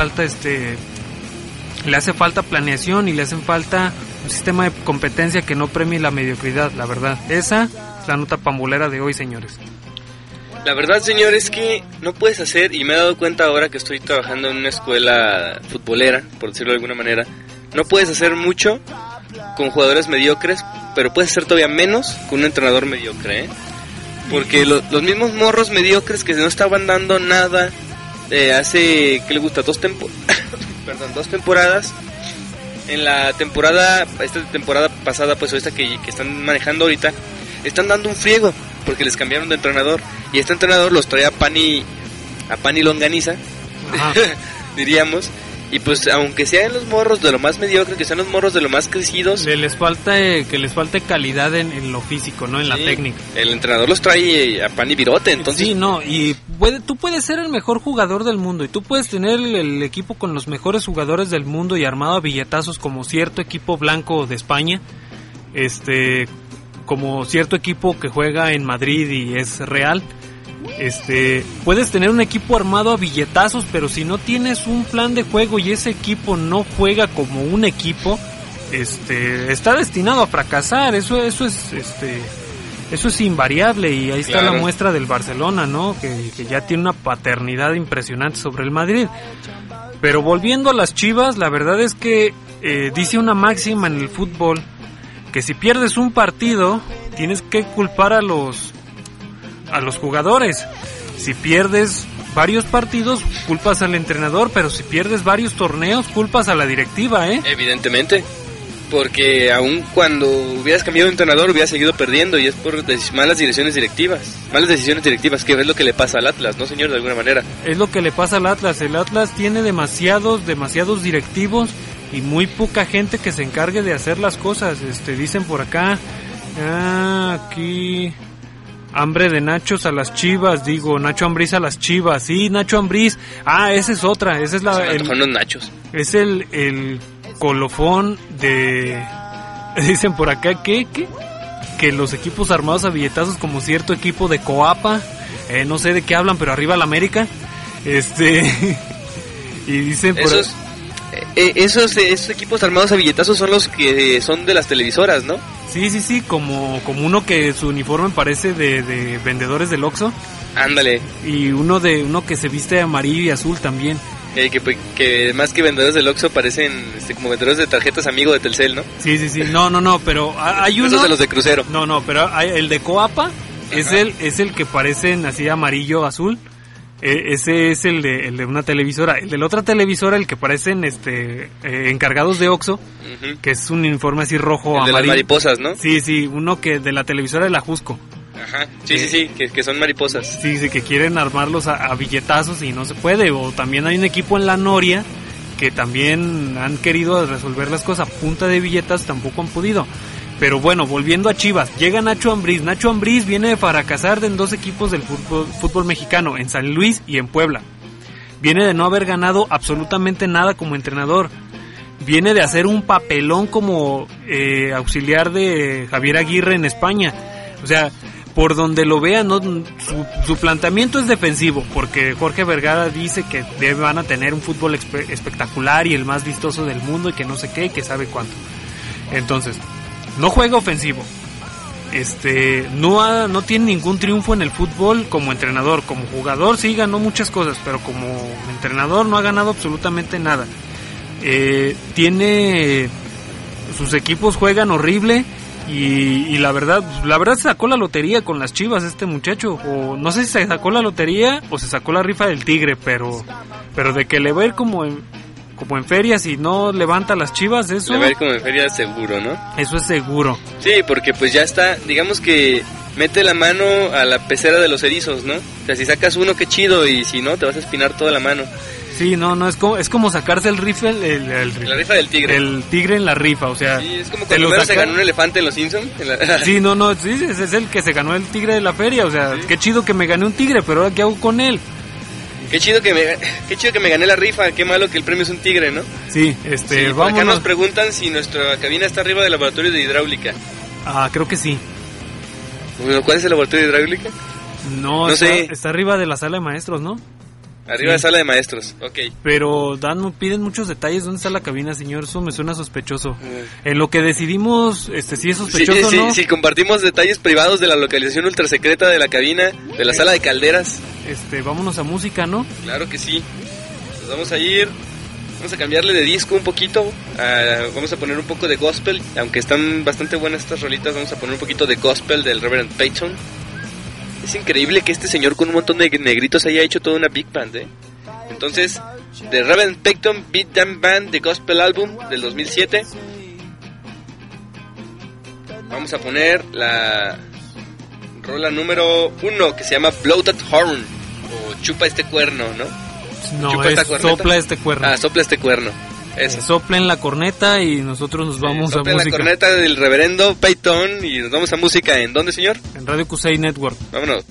falta planeación y le hacen falta un sistema de competencia que no premie la mediocridad, la verdad. Esa es la nota pambolera de hoy, señores. La verdad, señor, es que no puedes hacer, y me he dado cuenta ahora que estoy trabajando en una escuela futbolera, por decirlo de alguna manera, no puedes hacer mucho con jugadores mediocres, pero puedes hacer todavía menos con un entrenador mediocre, ¿eh? Porque los mismos morros mediocres que no estaban dando nada hace, ¿qué le gusta? 2 temporadas. En la temporada, esta temporada pasada, pues esta que están manejando ahorita, están dando un friego porque les cambiaron de entrenador y este entrenador los trae a pan y longaniza, diríamos. Y pues aunque sean los morros de lo más mediocre, que sean los morros de lo más crecidos, que les falte calidad en lo físico, ¿no? En la técnica. El entrenador los trae a pan y virote, entonces. Sí, no, y tú puedes ser el mejor jugador del mundo y tú puedes tener el equipo con los mejores jugadores del mundo y armado a billetazos como cierto equipo blanco de España, como cierto equipo que juega en Madrid y es Real. Puedes tener un equipo armado a billetazos, pero si no tienes un plan de juego y ese equipo no juega como un equipo, está destinado a fracasar. Eso es invariable y ahí está claro. La muestra del Barcelona, ¿no? Que ya tiene una paternidad impresionante sobre el Madrid. Pero volviendo a las Chivas, la verdad es que dice una máxima en el fútbol que si pierdes un partido tienes que culpar a los jugadores. Si pierdes varios partidos, culpas al entrenador, pero si pierdes varios torneos, culpas a la directiva, ¿eh? Evidentemente, porque aun cuando hubieras cambiado de entrenador, hubieras seguido perdiendo, y es por malas decisiones directivas, que es lo que le pasa al Atlas, ¿no, señor? De alguna manera. Es lo que le pasa al Atlas. El Atlas tiene demasiados directivos y muy poca gente que se encargue de hacer las cosas. Dicen por acá, aquí... Hambre de nachos a las Chivas, Nacho Ambriz a las Chivas. Sí, Nacho Ambriz. Esa es otra. Esa es los nachos. Es el colofón de... Dicen por acá que los equipos armados a billetazos como cierto equipo de Coapa. No sé de qué hablan, pero arriba la América. Y dicen por esos equipos armados a billetazos son los que son de las televisoras, ¿no? Sí, como uno que su uniforme parece de vendedores del Oxxo. Ándale. Y uno que se viste de amarillo y azul también. Que más que vendedores del Oxxo parecen como vendedores de tarjetas amigo de Telcel, ¿no? Sí. No, pero hay uno... Esos de los de crucero. No, pero el de Coapa es el que parecen así amarillo azul. Ese es el de una televisora. El de la otra televisora, el que parecen encargados de Oxxo, que es un uniforme así rojo, el amarillo. De las mariposas, ¿no? Sí, uno que de la televisora de la Jusco. Ajá, sí, que son mariposas. Sí, que quieren armarlos a billetazos y no se puede. O también hay un equipo en la Noria que también han querido resolver las cosas a punta de billetazos, tampoco han podido. Pero bueno, volviendo a Chivas, llega Nacho Ambriz. Nacho Ambriz viene de fracasar en 2 equipos del fútbol mexicano, en San Luis y en Puebla. Viene de no haber ganado absolutamente nada como entrenador. Viene de hacer un papelón como auxiliar de Javier Aguirre en España. O sea, por donde lo vean, ¿no? Su planteamiento es defensivo, porque Jorge Vergara dice que van a tener un fútbol espectacular y el más vistoso del mundo y que no sé qué, que sabe cuánto. Entonces... no juega ofensivo. No tiene ningún triunfo en el fútbol como entrenador. Como jugador sí ganó muchas cosas, pero como entrenador no ha ganado absolutamente nada. Sus equipos juegan horrible y la verdad se sacó la lotería con las Chivas este muchacho. O no sé si se sacó la lotería o se sacó la rifa del tigre, pero de que le va a ir como en feria si no levanta las Chivas, eso... Le va a ir como en feria seguro, ¿no? Eso es seguro. Sí, porque pues ya está, digamos que mete la mano a la pecera de los erizos, ¿no? O sea, si sacas uno, qué chido, y si no, te vas a espinar toda la mano. Sí, no, es como sacarse el rifle, la rifa del tigre. El tigre en la rifa, o sea... Sí, es como cuando se ganó un elefante en los Simpsons. Sí, sí, ese es el que se ganó el tigre de la feria, o sea, ¿sí? Qué chido que me gané un tigre, pero ahora ¿qué hago con él? Qué chido que me gané la rifa, qué malo que el premio es un tigre, ¿no? Sí, por acá nos preguntan si nuestra cabina está arriba del laboratorio de hidráulica. Creo que sí. Bueno, ¿cuál es el laboratorio de hidráulica? No sé. Está arriba de la sala de maestros, ¿no? Arriba de sala de maestros, ok. Pero piden muchos detalles. ¿Dónde está la cabina, señor? Eso me suena sospechoso. En lo que decidimos, si es sospechoso, ¿no? Sí, compartimos detalles privados de la localización ultrasecreta de la cabina, de la sala de calderas. Vámonos a música, ¿no? Claro que sí. Pues vamos a ir... Vamos a cambiarle de disco un poquito. Vamos a poner un poco de gospel. Aunque están bastante buenas estas rolitas, vamos a poner un poquito de gospel del Reverend Peyton. Es increíble que este señor con un montón de negritos haya hecho toda una big band, ¿eh? Entonces, The Reverend Peyton Big Band, The Gospel Album del 2007. Vamos a poner la rola número 1 que se llama Blow That Horn o Chupa Este Cuerno, ¿no? No, es Sopla Este Cuerno. Sopla Este Cuerno. Eso. Soplen la corneta y nosotros nos vamos a música. La corneta del reverendo Peyton y nos vamos a música. ¿En dónde, señor? En Radio Cusey Network. Vámonos.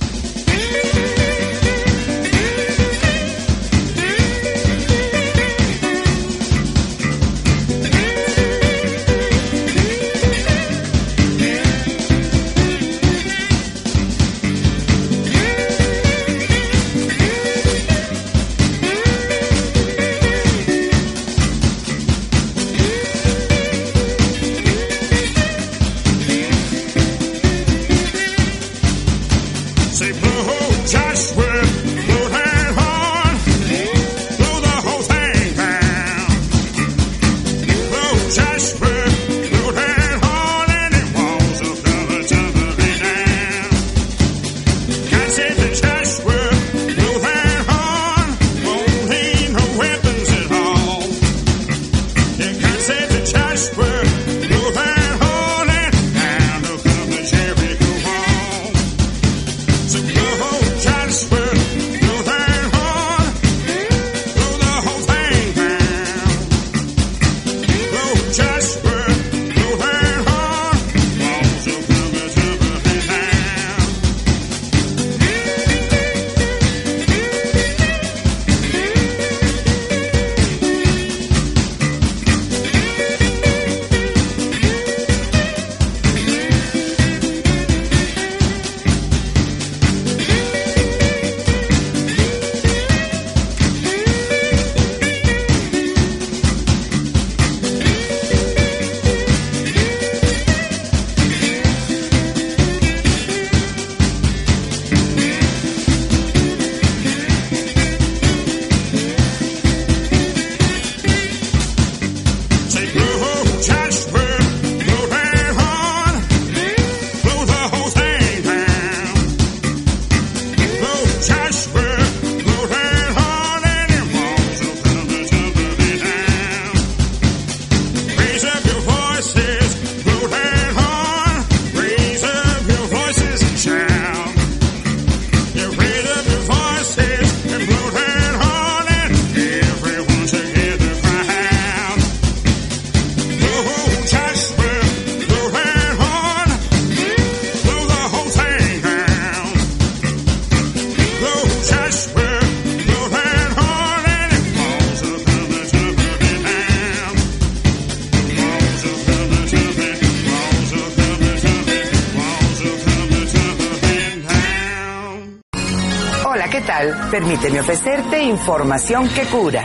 Permíteme ofrecerte información que cura.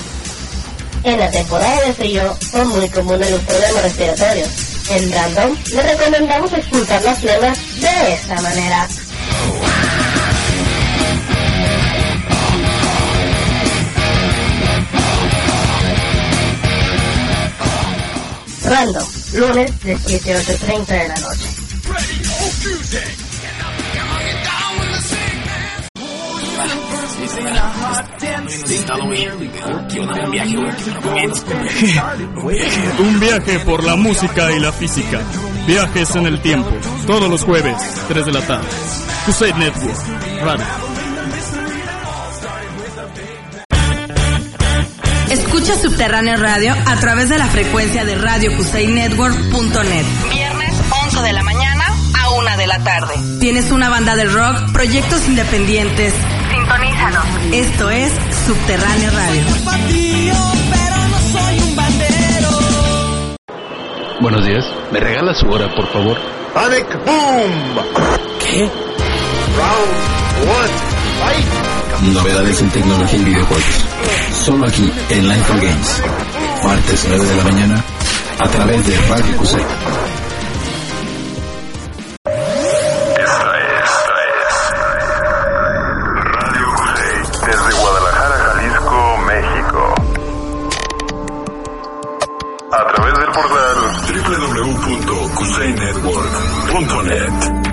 En la temporada de frío son muy comunes los problemas respiratorios. En Random le recomendamos expulsar las flemas de esta manera. Random, lunes de 7 a 8:30 de la noche. Un viaje por la música y la física. Viajes en el tiempo. Todos los jueves, 3 de la tarde. Cusey Network. Radio. Escucha Subterráneo Radio a través de la frecuencia de radiocuseynetwork.net. Viernes 11 de la mañana a 1 de la tarde. ¿Tienes una banda de rock, proyectos independientes, Sintonízanos. Esto es Subterráneo Radio. Buenos días. ¿Me regala su hora, por favor? Panic Boom. ¿Qué? Round 1. Fight. Novedades en tecnología y videojuegos. Solo aquí en Line for Games. Martes 9 de la mañana a través de Radio Cusey. www.cuseynetwork.net.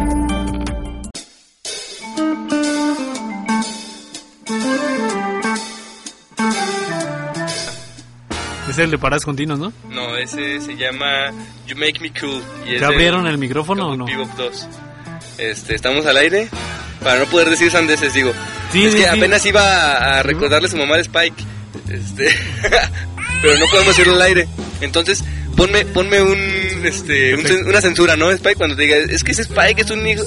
Es el de paradas continuas, ¿no? No, ese se llama You Make Me Cool. Y ¿Ya abrieron el micrófono o no? Bebop 2. Estamos al aire. Para no poder decir sandeces, digo. Sí, es sí, que sí. apenas iba a recordarle a su mamá al Spike. Pero no podemos ir al aire. Entonces, ponme una censura, ¿no, Spike? Cuando te diga, es que ese Spike es un hijo.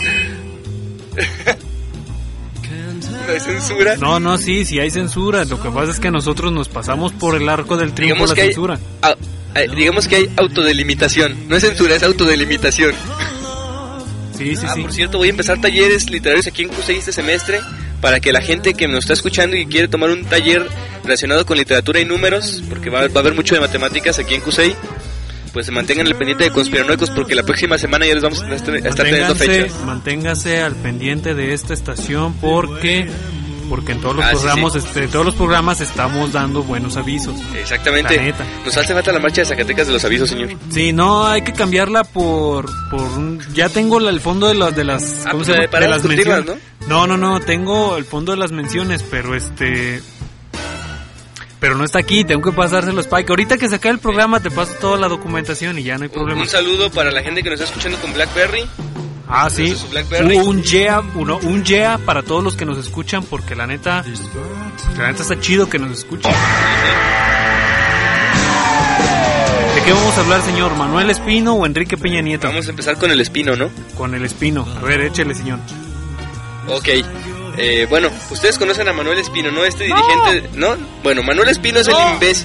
¿No hay censura? No, sí hay censura. Lo que pasa es que nosotros nos pasamos por el arco del triunfo la censura. Digamos que hay autodelimitación. No es censura, es autodelimitación. Sí. Por cierto, voy a empezar talleres literarios aquí en CUSEI este semestre para que la gente que nos está escuchando y quiere tomar un taller relacionado con literatura y números, porque va a haber mucho de matemáticas aquí en CUSEI, pues se mantengan al pendiente de Conspiranoicos, porque la próxima semana ya les vamos a estar teniendo fechas. Manténgase al pendiente de esta estación porque en todos los programas, en todos los programas estamos dando buenos avisos. Exactamente. Nos hace falta la marcha de Zacatecas de los avisos, señor. Sí, no, hay que cambiarla ya tengo el fondo de las ¿cómo se llama? Para de las menciones, ¿no? No, tengo el fondo de las menciones, pero no está aquí, tengo que pasárselo a Spike. Ahorita que se acabe el programa te paso toda la documentación y ya no hay problema. Un saludo para la gente que nos está escuchando con BlackBerry. Sí, un yeah para todos los que nos escuchan, porque la neta está chido que nos escuchen. ¿De qué vamos a hablar, señor? ¿Manuel Espino o Enrique Peña Nieto? Vamos a empezar con el Espino, ¿no? Con el Espino, a ver, échele, señor. Ok, bueno, ustedes conocen a Manuel Espino, ¿no? Dirigente, ¿no? Bueno, Manuel Espino es el imbécil.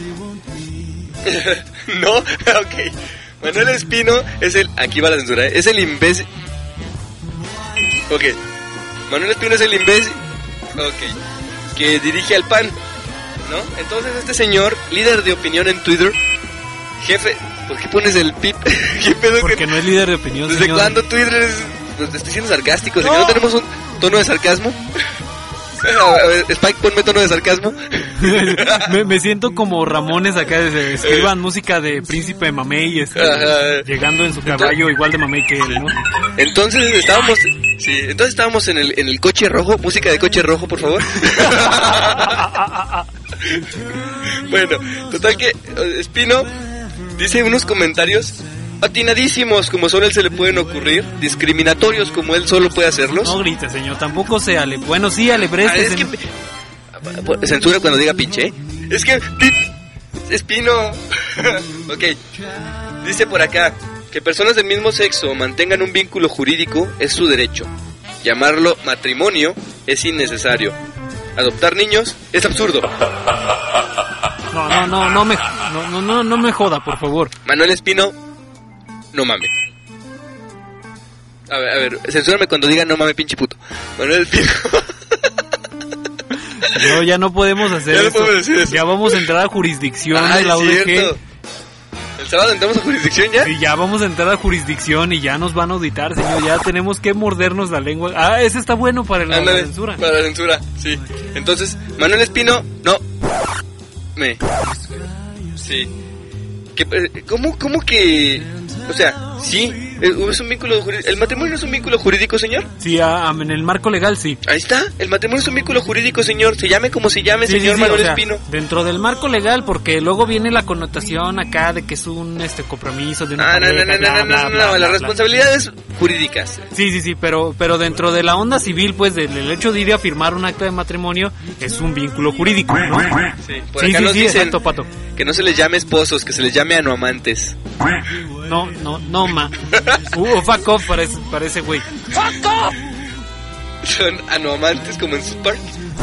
¿No? Ok. Manuel Espino es aquí va la censura, es el imbécil. Ok, Manuel Espino es el imbécil, que dirige al PAN, ¿no? Entonces este señor, líder de opinión en Twitter, jefe, ¿por qué pones el pip? ¿Qué pedo? Porque no es líder de opinión, ¿Desde señor? cuándo Twitter es? Nos estoy siendo sarcástico, ¿de que no tenemos un tono de sarcasmo? A ver, Spike, ponme tono de sarcasmo. me siento como Ramones acá, escriban música de Príncipe Mamey, llegando en su caballo igual de mamey que él, ¿no? Entonces estábamos en el coche rojo, música de coche rojo, por favor. Bueno, total que Espino dice unos comentarios atinadísimos, como solo a él se le pueden ocurrir, discriminatorios como él solo puede hacerlos. No grite, señor, tampoco se bueno, sí, alebreste. Es que censura cuando diga pinche, ¿eh? Es que Espino. Ok, dice por acá que personas del mismo sexo mantengan un vínculo jurídico es su derecho. Llamarlo matrimonio es innecesario. Adoptar niños es absurdo. No me joda, por favor. Manuel Espino, no mames. A ver, censúrame cuando diga no mames, pinche puto. Manuel Espino. No, ya no podemos hacer no esto. Podemos decir eso. Ya vamos a entrar a jurisdicción de la UDG. Cierto. ¿El sábado entramos a jurisdicción ya? Sí, ya vamos a entrar a jurisdicción y ya nos van a auditar, señor. Ya tenemos que mordernos la lengua. Ese está bueno para la censura. Para la censura, sí. Entonces, Manuel Espino, no. Sí. ¿Cómo que...? O sea, sí, es un vínculo jurídico. ¿El matrimonio es un vínculo jurídico, señor? Sí, en el marco legal, sí. Ahí está, el matrimonio es un vínculo jurídico, señor. Se llame como se llame, sí, señor Manuel Espino. Dentro del marco legal, porque luego viene la connotación acá de que es un compromiso de una pareja, no, las responsabilidades jurídicas. Sí, pero dentro de la onda civil, pues, del hecho de ir a firmar un acta de matrimonio, es un vínculo jurídico, ¿no? Sí, por acá nos dicen exacto, Pato. Que no se les llame esposos, que se les llame anuamantes. No, fuck off para ese güey. ¡Fuck off! Son anoamantes como en South Park.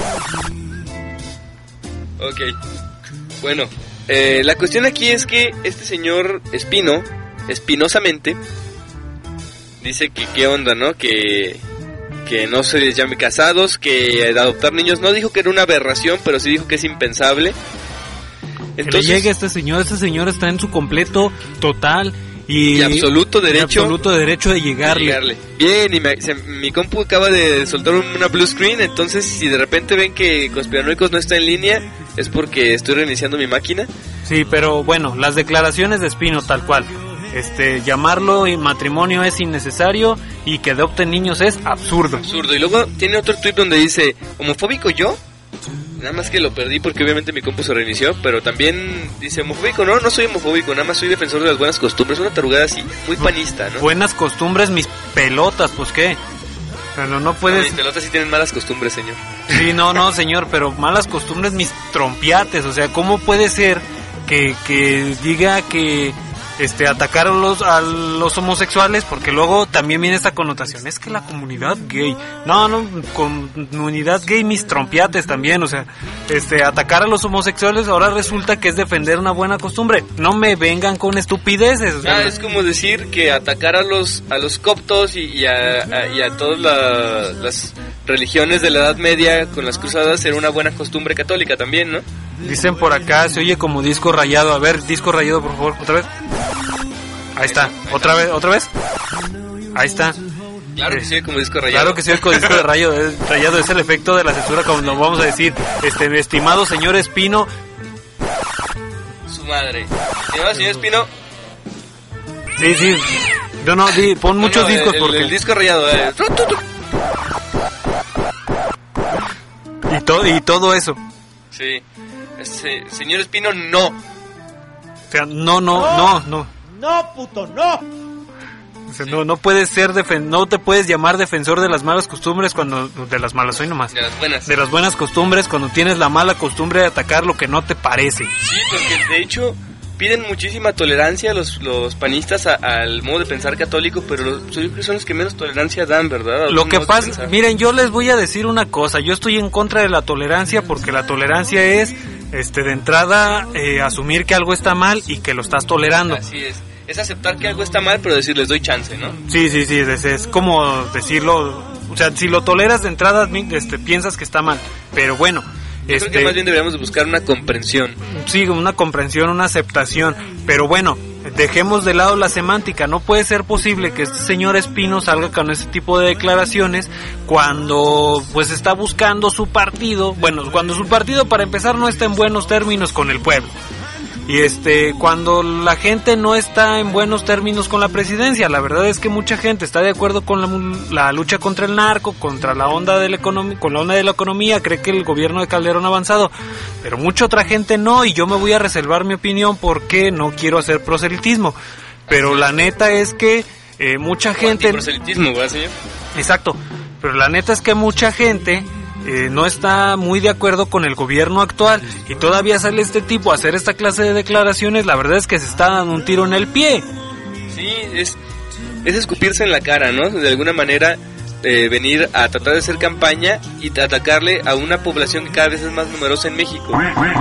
Ok. Bueno, la cuestión aquí es que este señor Espino, espinosamente, dice que qué onda, ¿no? Que no se les llame casados, que adoptar niños, no dijo que era una aberración, pero sí dijo que es impensable. Entonces, que le llegue a este señor está en su completo, total y absoluto derecho de llegarle. Bien, y mi compu acaba de soltar una blue screen, entonces si de repente ven que Conspiranoicos no está en línea, es porque estoy reiniciando mi máquina. Sí, pero bueno, las declaraciones de Espino tal cual. Llamarlo matrimonio es innecesario y que adopten niños es absurdo. Y luego tiene otro tweet donde dice, ¿homofóbico yo? Nada más que lo perdí porque obviamente mi compu se reinició, pero también dice, homofóbico, no soy homofóbico, nada más soy defensor de las buenas costumbres, una tarugada así, muy panista, ¿no? Buenas costumbres, mis pelotas, pues qué. Pero no puedes... mis pelotas sí tienen malas costumbres, señor. Sí, no, señor, pero malas costumbres, mis trompiates, o sea, ¿cómo puede ser que diga que... atacar a los homosexuales, porque luego también viene esta connotación, es que la comunidad gay, no, comunidad gay, mis trompiates también, o sea, atacar a los homosexuales ahora resulta que es defender una buena costumbre, no me vengan con estupideces, o sea, es como decir que atacar a los coptos y a todas las religiones de la Edad Media con las cruzadas era una buena costumbre católica también, ¿no? Dicen por acá, se oye como disco rayado. A ver, disco rayado, por favor, otra vez. Ahí está. ¿Otra vez? Ahí está. Claro que se oye como disco rayado. Claro que se oye como disco de rayado. Es el efecto de la censura, como nos vamos a decir. Estimado señor Espino. Su madre. Estimado señor Espino. Sí. Yo no, pon muchos discos porque... El disco rayado. Y todo eso. Sí. Señor Espino, no. O sea, no. No, puto, no. O sea, no puedes ser no te puedes llamar defensor de las malas costumbres cuando de las malas hoy nomás. De las buenas costumbres cuando tienes la mala costumbre de atacar lo que no te parece. Sí, porque de hecho piden muchísima tolerancia los panistas al modo de pensar católico, pero son los que menos tolerancia dan, ¿verdad? Lo que pasa, miren, yo les voy a decir una cosa, yo estoy en contra de la tolerancia porque la tolerancia es de entrada asumir que algo está mal y que lo estás tolerando. Así es aceptar que algo está mal, pero decirles doy chance, ¿no? Sí, es como decirlo, o sea, si lo toleras de entrada piensas que está mal, pero bueno. Yo creo que más bien deberíamos buscar una comprensión. Sí, una comprensión, una aceptación. Pero bueno, dejemos de lado la semántica. No puede ser posible que este señor Espino salga con ese tipo de declaraciones cuando pues está buscando su partido. Bueno, cuando su partido para empezar no está en buenos términos con el pueblo. Y cuando la gente no está en buenos términos con la presidencia. La verdad es que mucha gente está de acuerdo con la lucha contra el narco, contra la onda de la economía, con la onda de la economía, cree que el gobierno de Calderón ha avanzado, pero mucha otra gente no, y yo me voy a reservar mi opinión porque no quiero hacer proselitismo, pero la neta es que mucha gente... Proselitismo, ¿verdad, señor? Exacto, pero la neta es que mucha gente... no está muy de acuerdo con el gobierno actual y todavía sale este tipo a hacer esta clase de declaraciones. La verdad es que se está dando un tiro en el pie. Sí, es escupirse en la cara, ¿no? De alguna manera venir a tratar de hacer campaña y atacarle a una población que cada vez es más numerosa en México.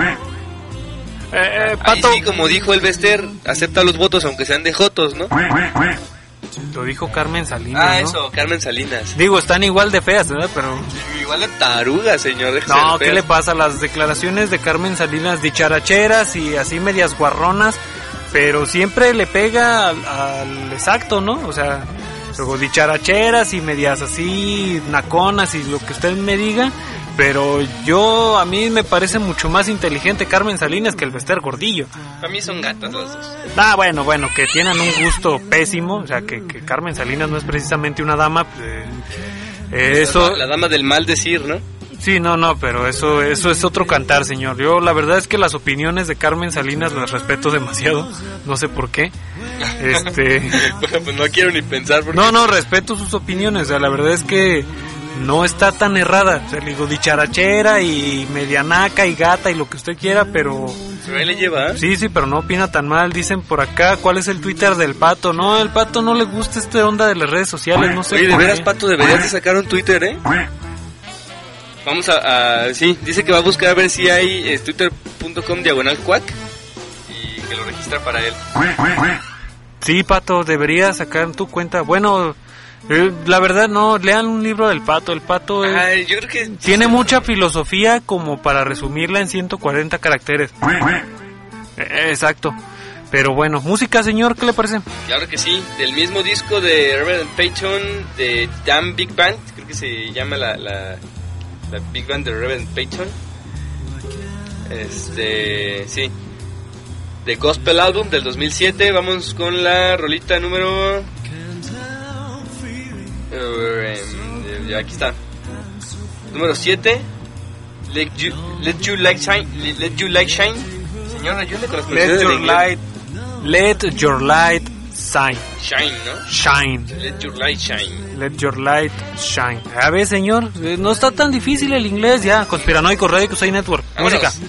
Pato. Ahí sí, como dijo el Bester, acepta los votos aunque sean de jotos, ¿no? Lo dijo Carmen Salinas, ¿no? Eso, Carmen Salinas. Digo, están igual de feas, ¿verdad? Pero... igual de taruga, señor. No, ¿qué le pasa? Las declaraciones de Carmen Salinas dicharacheras y así medias guarronas, pero siempre le pega al exacto, ¿no? O sea, luego dicharacheras y medias así naconas y lo que usted me diga, pero a mí me parece mucho más inteligente Carmen Salinas que el Bester Gordillo. A mí son gatas los dos. Bueno, que tienen un gusto pésimo, o sea, que Carmen Salinas no es precisamente una dama, eso... La dama del mal decir, ¿no? Sí, no, pero eso es otro cantar, señor. Yo la verdad es que las opiniones de Carmen Salinas las respeto demasiado, no sé por qué. Bueno, pues no quiero ni pensar porque... No, respeto sus opiniones, o sea, la verdad es que no está tan errada. O sea, le digo, dicharachera y medianaca y gata y lo que usted quiera, pero... Pero ahí le lleva. Sí, pero no opina tan mal. Dicen por acá, ¿cuál es el Twitter del Pato? No, el Pato no le gusta esta onda de las redes sociales, no sé. Oye, de veras, Pato, deberías de sacar un Twitter, ¿eh? Vamos sí, dice que va a buscar a ver si hay twitter.com/quack y que lo registra para él. Sí, Pato, deberías sacar tu cuenta. Bueno, la verdad no, lean un libro del Pato. El Pato yo creo que tiene mucha filosofía como para resumirla en 140 caracteres. Exacto. Pero bueno, música, señor, ¿qué le parece? Claro que sí, del mismo disco de Reverend Peyton, de Damn Big Band, creo que se llama la Big Band de Reverend Peyton. Sí. The Gospel Album del 2007. Vamos con la rolita número... aquí está. Número 7. Let Your Light Shine. Señor, ayúdame con las pronunciaciones. Let Your Light Shine. Shine, ¿no? Shine. Let Your Light Shine. Let Your Light Shine. A ver, señor, no está tan difícil el inglés ya. Conspiranoico, Radio Kusei Network. Vámonos. Música.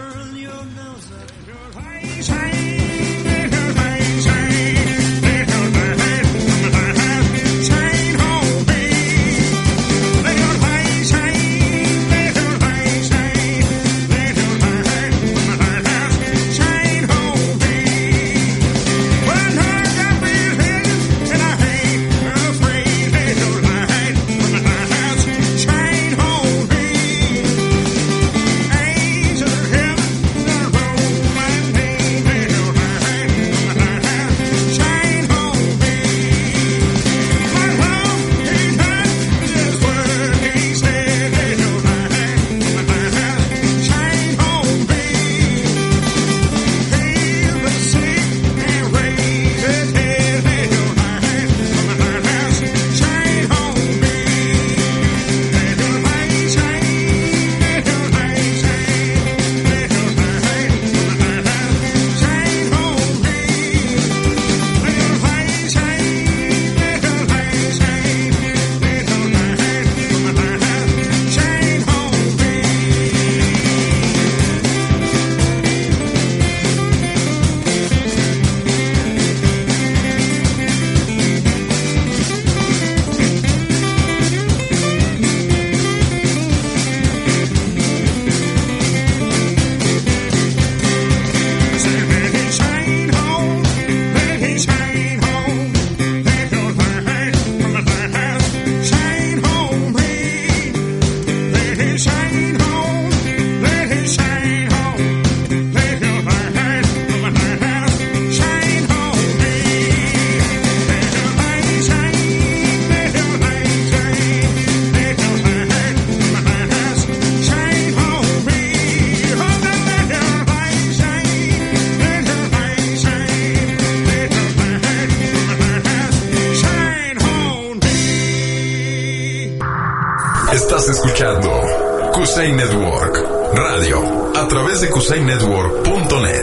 Estás escuchando Kusei Network Radio a través de kusainetwork.net.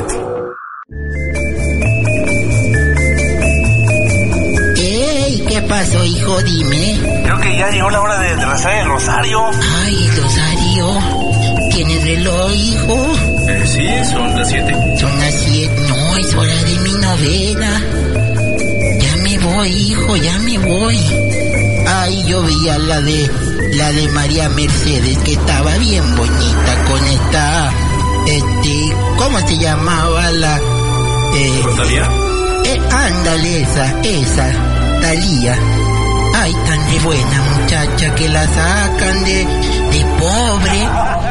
¡Ey! ¿Qué pasó, hijo? Dime. Creo que ya llegó la hora de rezar el rosario. Ay, Rosario. ¿Tienes reloj, hijo? Sí, son las 7. Son las 7. No, es hora de mi novena. Ya me voy, hijo, ya me voy. Ay, yo veía la de María Mercedes, que estaba bien bonita con esta, ¿cómo se llamaba la? ¿Talía? Ándale, esa, Talía. Ay, tan de buena muchacha que la sacan de pobre.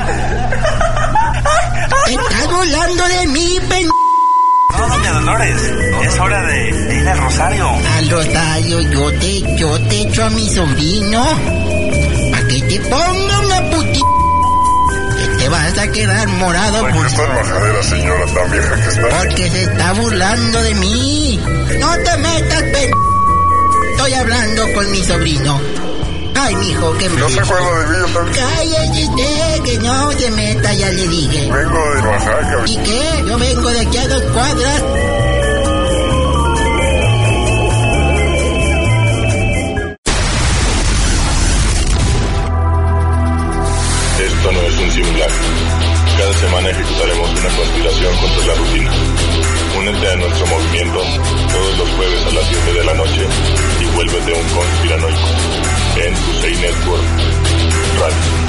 Estás volando de mí, No, doña Dolores, es hora de ir al rosario. Al rosario, yo te echo a mi sobrino para que te ponga una putita. Que te vas a quedar morado por esta majadera, señora, tan vieja que está. Porque se está burlando de mí. No te metas, estoy hablando con mi sobrino. Ay, mijo, que me... ¿No se acuerda de mí? Cállate usted, que no se meta, ya le dije. Vengo de Oaxaca. ¿Y qué? Yo vengo de aquí a 2 cuadras. ejecutaremos una conspiración contra la rutina. Únete a nuestro movimiento todos los jueves a las 7 de la noche y vuélvete un conspiranoico en Kusei Network Radio.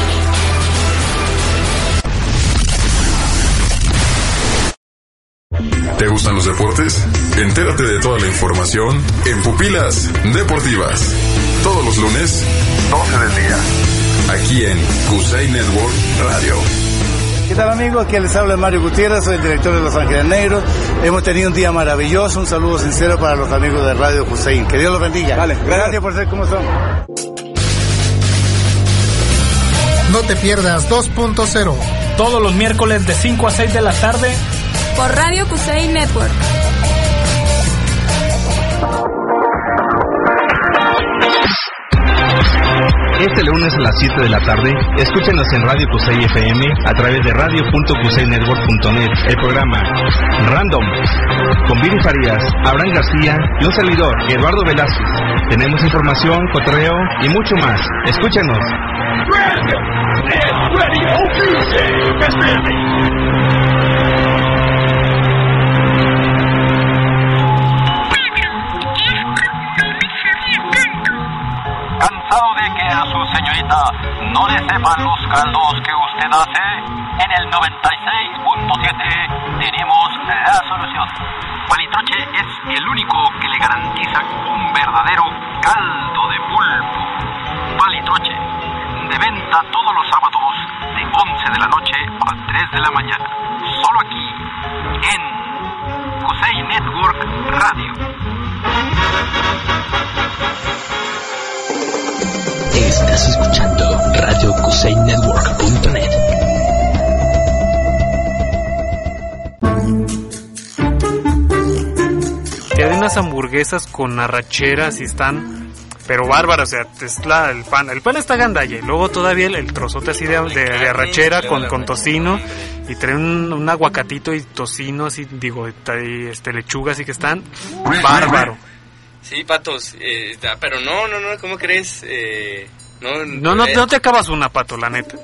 ¿Te gustan los deportes? Entérate de toda la información en Pupilas Deportivas. Todos los lunes, 12 del día. Aquí en Kusei Network Radio. ¿Qué tal, amigos? Aquí les habla Mario Gutiérrez, soy el director de Los Ángeles Negros. Hemos tenido un día maravilloso. Un saludo sincero para los amigos de Radio Kusei. Que Dios los bendiga. Vale, gracias por ser como son. No te pierdas 2.0. Todos los miércoles de 5 a 6 de la tarde. Por Radio Kusei Network. Este lunes a las 7 de la tarde, escúchenos en Radio Kusei FM a través de radio.kusainetwork.net. El programa Random con Viri Farías, Abraham García y un servidor, Eduardo Velázquez. Tenemos información, cotorreo y mucho más. Escúchenos. ¿Cansado de que a su señorita no le sepan los caldos que usted hace? En el 96.7 tenemos la solución. Palitroche es el único que le garantiza un verdadero caldo de pulpo. Palitroche, de venta todos los sábados de 11 de la noche a 3 de la mañana. Solo aquí, en Kusei Network Radio. Estás escuchando RadioKuseiNetwork.net. Te hay unas hamburguesas con arracheras y están, pero bárbaras, o sea, es el pan está gandalla y luego todavía el trozote así de arrachera con tocino y trae un aguacatito y tocino así, digo, lechuga, así que están bárbaro. Sí, Patos, pero no, ¿cómo crees? No te acabas una, Pato, la neta.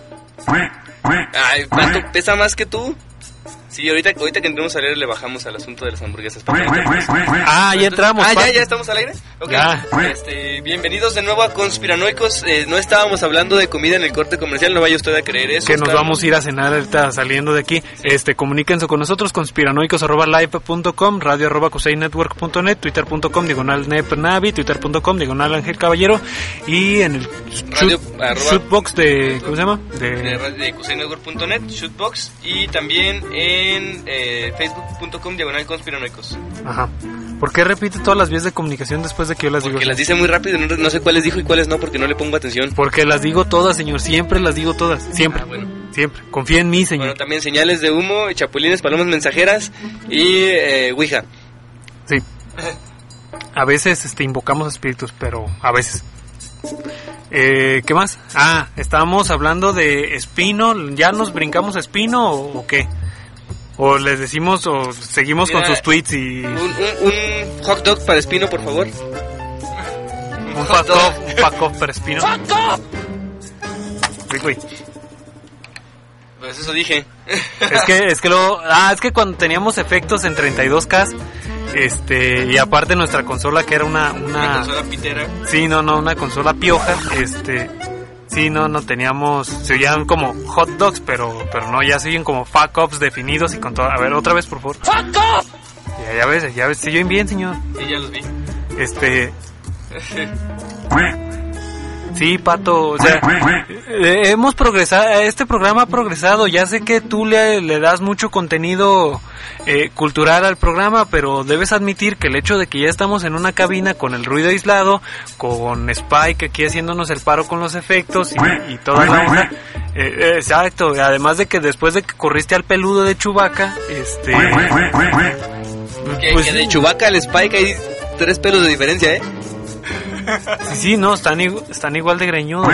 Ay, Pato, pesa más que tú. Sí, ahorita que entremos a leer le bajamos al asunto de las hamburguesas. Ya entramos. ¿Ya estamos al aire? Okay. Ya. Bienvenidos de nuevo a Conspiranoicos. No estábamos hablando de comida en el corte comercial, no vaya usted a creer eso. Que nos vamos a ir a cenar ahorita saliendo de aquí. Sí. Comuníquense con nosotros, conspiranoicos@live.com, radio@kuseinetwork.net, twitter.com/nepnavi, twitter.com/Ángel Caballero y en el shootbox de, ¿cómo se llama? De kuseinetwork.net, shootbox, y también en facebook.com/conspiranoicos. Ajá. ¿Por qué repite todas las vías de comunicación después de que yo las digo? Porque las dice muy rápido, no sé cuáles dijo y cuáles no, porque no le pongo atención. Porque las digo todas, señor, siempre las digo todas, siempre. Bueno. Siempre, confía en mí, señor. Bueno, también señales de humo, chapulines, palomas mensajeras y Ouija. Sí. A veces invocamos espíritus, pero a veces. ¿Qué más? Estábamos hablando de Espino. ¿Ya nos brincamos a Espino o qué? ¿O les decimos o seguimos con sus tweets y...? Un hot dog para Espino, por favor. Un pack off para Espino. ¡Hot dog! Uy. Pues eso dije. Es que cuando teníamos efectos en 32K, y aparte nuestra consola que era una consola pitera. Sí, una consola pioja, sí, no teníamos, se oían como hot dogs, pero no, ya se oyen como fuck ups definidos y con todo. A ver, otra vez, por favor. Fuck up. Ya ves, se oyen bien, señor. Sí, ya los vi. Sí, Pato, o sea, hemos progresado, este programa ha progresado, ya sé que tú le das mucho contenido cultural al programa, pero debes admitir que el hecho de que ya estamos en una cabina con el ruido aislado, con Spike aquí haciéndonos el paro con los efectos y toda la onda, exacto, además de que después de que corriste al peludo de Chewbacca, pues, que de Chewbacca al Spike hay 3 pelos de diferencia, Sí, no, están igual de greñudos.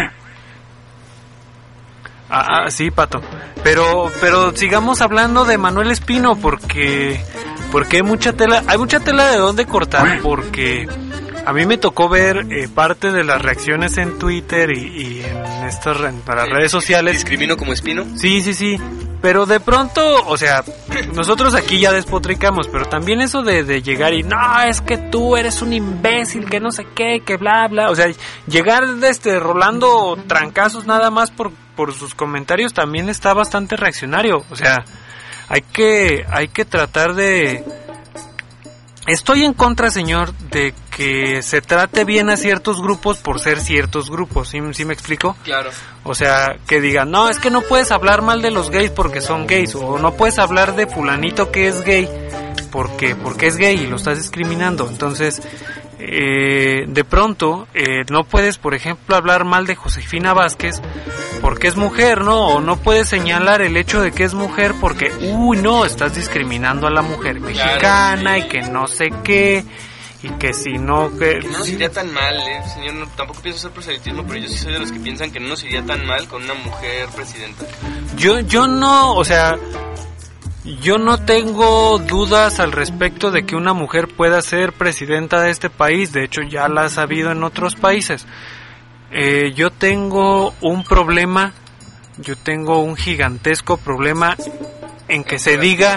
Sí, Pato. Pero sigamos hablando de Manuel Espino porque hay mucha tela de dónde cortar, porque a mí me tocó ver parte de las reacciones en Twitter y en las redes sociales. ¿Discrimino como Espino? Sí. Pero de pronto, o sea, nosotros aquí ya despotricamos, pero también eso de llegar y no, es que tú eres un imbécil, que no sé qué, que bla bla, o sea, llegar rolando trancazos nada más por sus comentarios también está bastante reaccionario. O sea, hay que tratar de... Estoy en contra, señor, de que se trate bien a ciertos grupos por ser ciertos grupos, ¿sí me explico? Claro. O sea, que digan, no, es que no puedes hablar mal de los gays porque son gays, o no puedes hablar de fulanito que es gay porque es gay y lo estás discriminando. Entonces, de pronto, no puedes, por ejemplo, hablar mal de Josefina Vázquez porque es mujer, ¿no? O no puedes señalar el hecho de que es mujer porque, no, estás discriminando a la mujer mexicana, claro, y que no sé qué, y que si no... Que no nos iría tan mal, señor, no, tampoco pienso hacer proselitismo, pero yo sí soy de los que piensan que no nos iría tan mal con una mujer presidenta. Yo no, o sea... Yo no tengo dudas al respecto de que una mujer pueda ser presidenta de este país, de hecho ya la ha sabido en otros países. Yo tengo un problema, un gigantesco problema en que se diga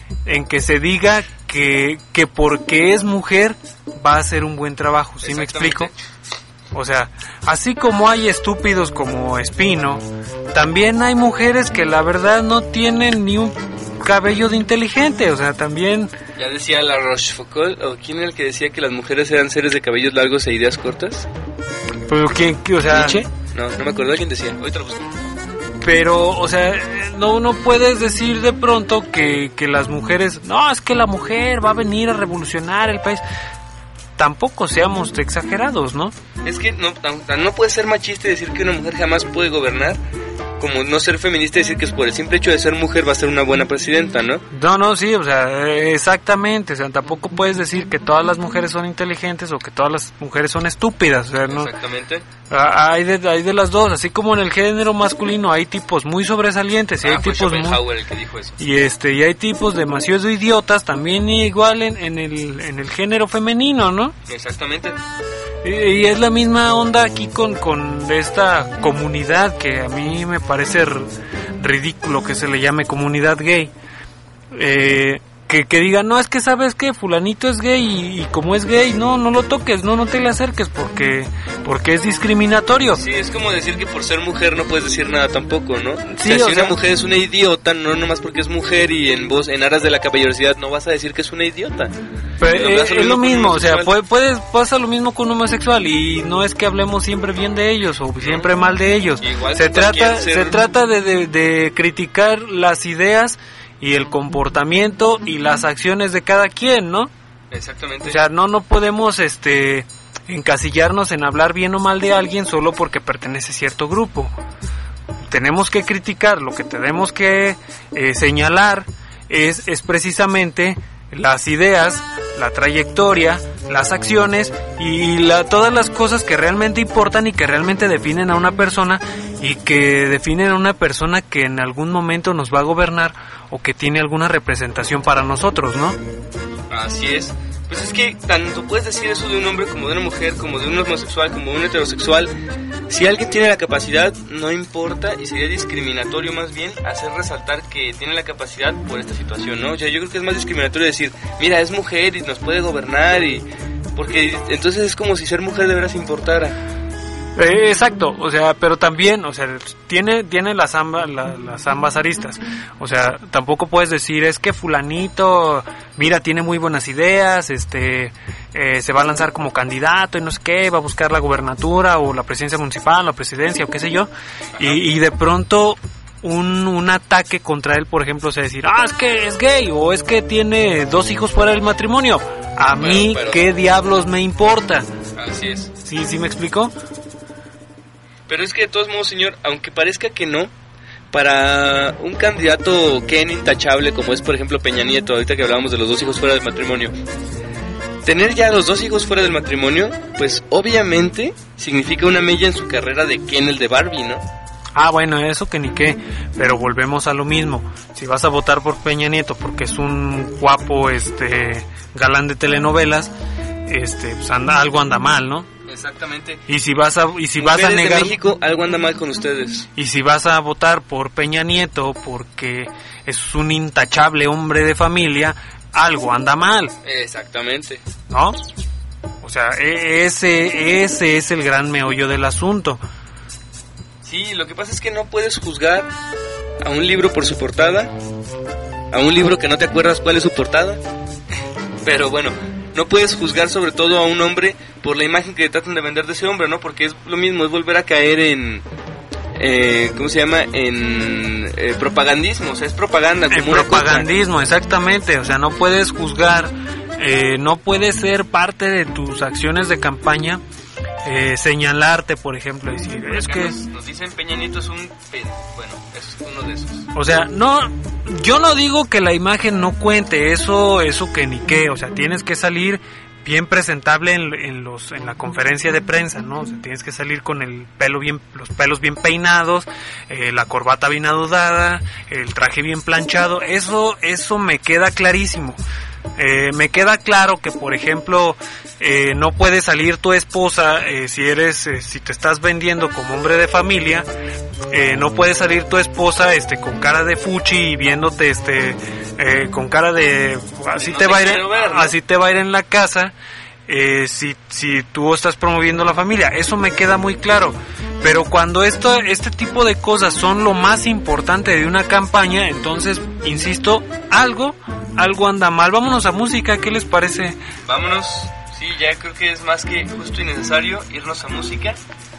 que porque es mujer va a hacer un buen trabajo, ¿sí me explico? O sea, así como hay estúpidos como Espino, también hay mujeres que la verdad no tienen ni un cabello de inteligente, o sea, también... Ya decía la Rochefoucauld, o ¿quién era el que decía que las mujeres eran seres de cabellos largos e ideas cortas? Pero ¿quién, o sea... ¿Nietzsche? No me acuerdo quién decía, ahorita lo busco. Pero, o sea, no puedes decir de pronto que las mujeres... No, es que la mujer va a venir a revolucionar el país... Tampoco seamos exagerados, ¿no? Es que no puede ser machista y decir que una mujer jamás puede gobernar, como no ser feminista y decir que es por el simple hecho de ser mujer va a ser una buena presidenta, ¿no? No, sí, o sea, exactamente, o sea, tampoco puedes decir que todas las mujeres son inteligentes o que todas las mujeres son estúpidas, o sea, ¿no? Exactamente. Hay de las dos, así como en el género masculino hay tipos muy sobresalientes y hay tipos muy... el que dijo eso. Y hay tipos demasiado idiotas también igual en el género femenino, ¿no? Exactamente. Y es la misma onda aquí con esta comunidad que a mí me parece ridículo que se le llame comunidad gay. Que digan, no, es que sabes que fulanito es gay y como es gay, no lo toques, no te le acerques porque es discriminatorio. Sí, es como decir que por ser mujer no puedes decir nada tampoco, ¿no? Sí, si una mujer es una idiota, no nomás porque es mujer y en aras de la caballerosidad no vas a decir que es una idiota. Pero es lo mismo, o sea, pasa lo mismo con un homosexual y no es que hablemos siempre bien de ellos o siempre mal de ellos. Se trata de criticar las ideas y el comportamiento y las acciones de cada quien, ¿no? Exactamente. O sea, no podemos encasillarnos en hablar bien o mal de alguien solo porque pertenece a cierto grupo. Tenemos que criticar, lo que tenemos que señalar es precisamente las ideas, la trayectoria, las acciones y todas las cosas que realmente importan y que realmente definen a una persona y que definen a una persona que en algún momento nos va a gobernar o que tiene alguna representación para nosotros, ¿no? Así es. Pues es que tanto puedes decir eso de un hombre como de una mujer, como de un homosexual, como de un heterosexual. Si alguien tiene la capacidad, no importa, y sería discriminatorio más bien hacer resaltar que tiene la capacidad por esta situación, ¿no? O sea, yo creo que es más discriminatorio decir, mira, es mujer y nos puede gobernar, porque entonces es como si ser mujer de veras importara. Exacto, o sea, pero también, o sea, tiene las ambas aristas. O sea, tampoco puedes decir, es que fulanito, mira, tiene muy buenas ideas, se va a lanzar como candidato y no sé qué, va a buscar la gubernatura o la presidencia municipal, la presidencia o qué sé yo, y de pronto un ataque contra él, por ejemplo, o sea, decir, es que es gay o es que tiene 2 hijos fuera del matrimonio. A mí, ¿qué diablos me importa? Así es. ¿Sí me explicó? Pero es que de todos modos, señor, aunque parezca que no, para un candidato que es intachable, como es por ejemplo Peña Nieto, ahorita que hablábamos de los 2 hijos fuera del matrimonio, tener ya los 2 hijos fuera del matrimonio, pues obviamente significa una mella en su carrera de Ken el de Barbie, ¿no? Bueno, eso que ni qué, pero volvemos a lo mismo. Si vas a votar por Peña Nieto porque es un guapo galán de telenovelas, pues algo anda mal, ¿no? Exactamente. Y si vas a negar de México, algo anda mal con ustedes. Y si vas a votar por Peña Nieto porque es un intachable hombre de familia, algo anda mal. Exactamente. ¿No? O sea, ese es el gran meollo del asunto. Sí, lo que pasa es que no puedes juzgar a un libro por su portada, a un libro que no te acuerdas cuál es su portada, pero bueno, no puedes juzgar sobre todo a un hombre por la imagen que tratan de vender de ese hombre, ¿no? Porque es lo mismo, es volver a caer en... ¿cómo se llama? En propagandismo, o sea, es propaganda. Como propagandismo, exactamente, o sea, no puedes juzgar, no puede ser parte de tus acciones de campaña, señalarte, por ejemplo, decir, es que... Nos dicen Peña Nieto es un... Bueno, es uno de esos. O sea, no, yo no digo que la imagen no cuente, eso que ni qué, o sea, tienes que salir bien presentable en la conferencia de prensa, ¿no? O sea, tienes que salir con los pelos bien peinados, la corbata bien adudada, el traje bien planchado, eso me queda clarísimo. Me queda claro que, por ejemplo, no puede salir tu esposa si te estás vendiendo como hombre de familia, no puede salir tu esposa con cara de fuchi y viéndote con cara de así te va a ir en la casa. Si tú estás promoviendo la familia, eso me queda muy claro. Pero cuando este tipo de cosas son lo más importante de una campaña, entonces, insisto, algo anda mal. Vámonos a música, ¿qué les parece? Vámonos, sí, ya creo que es más que justo y necesario irnos a música.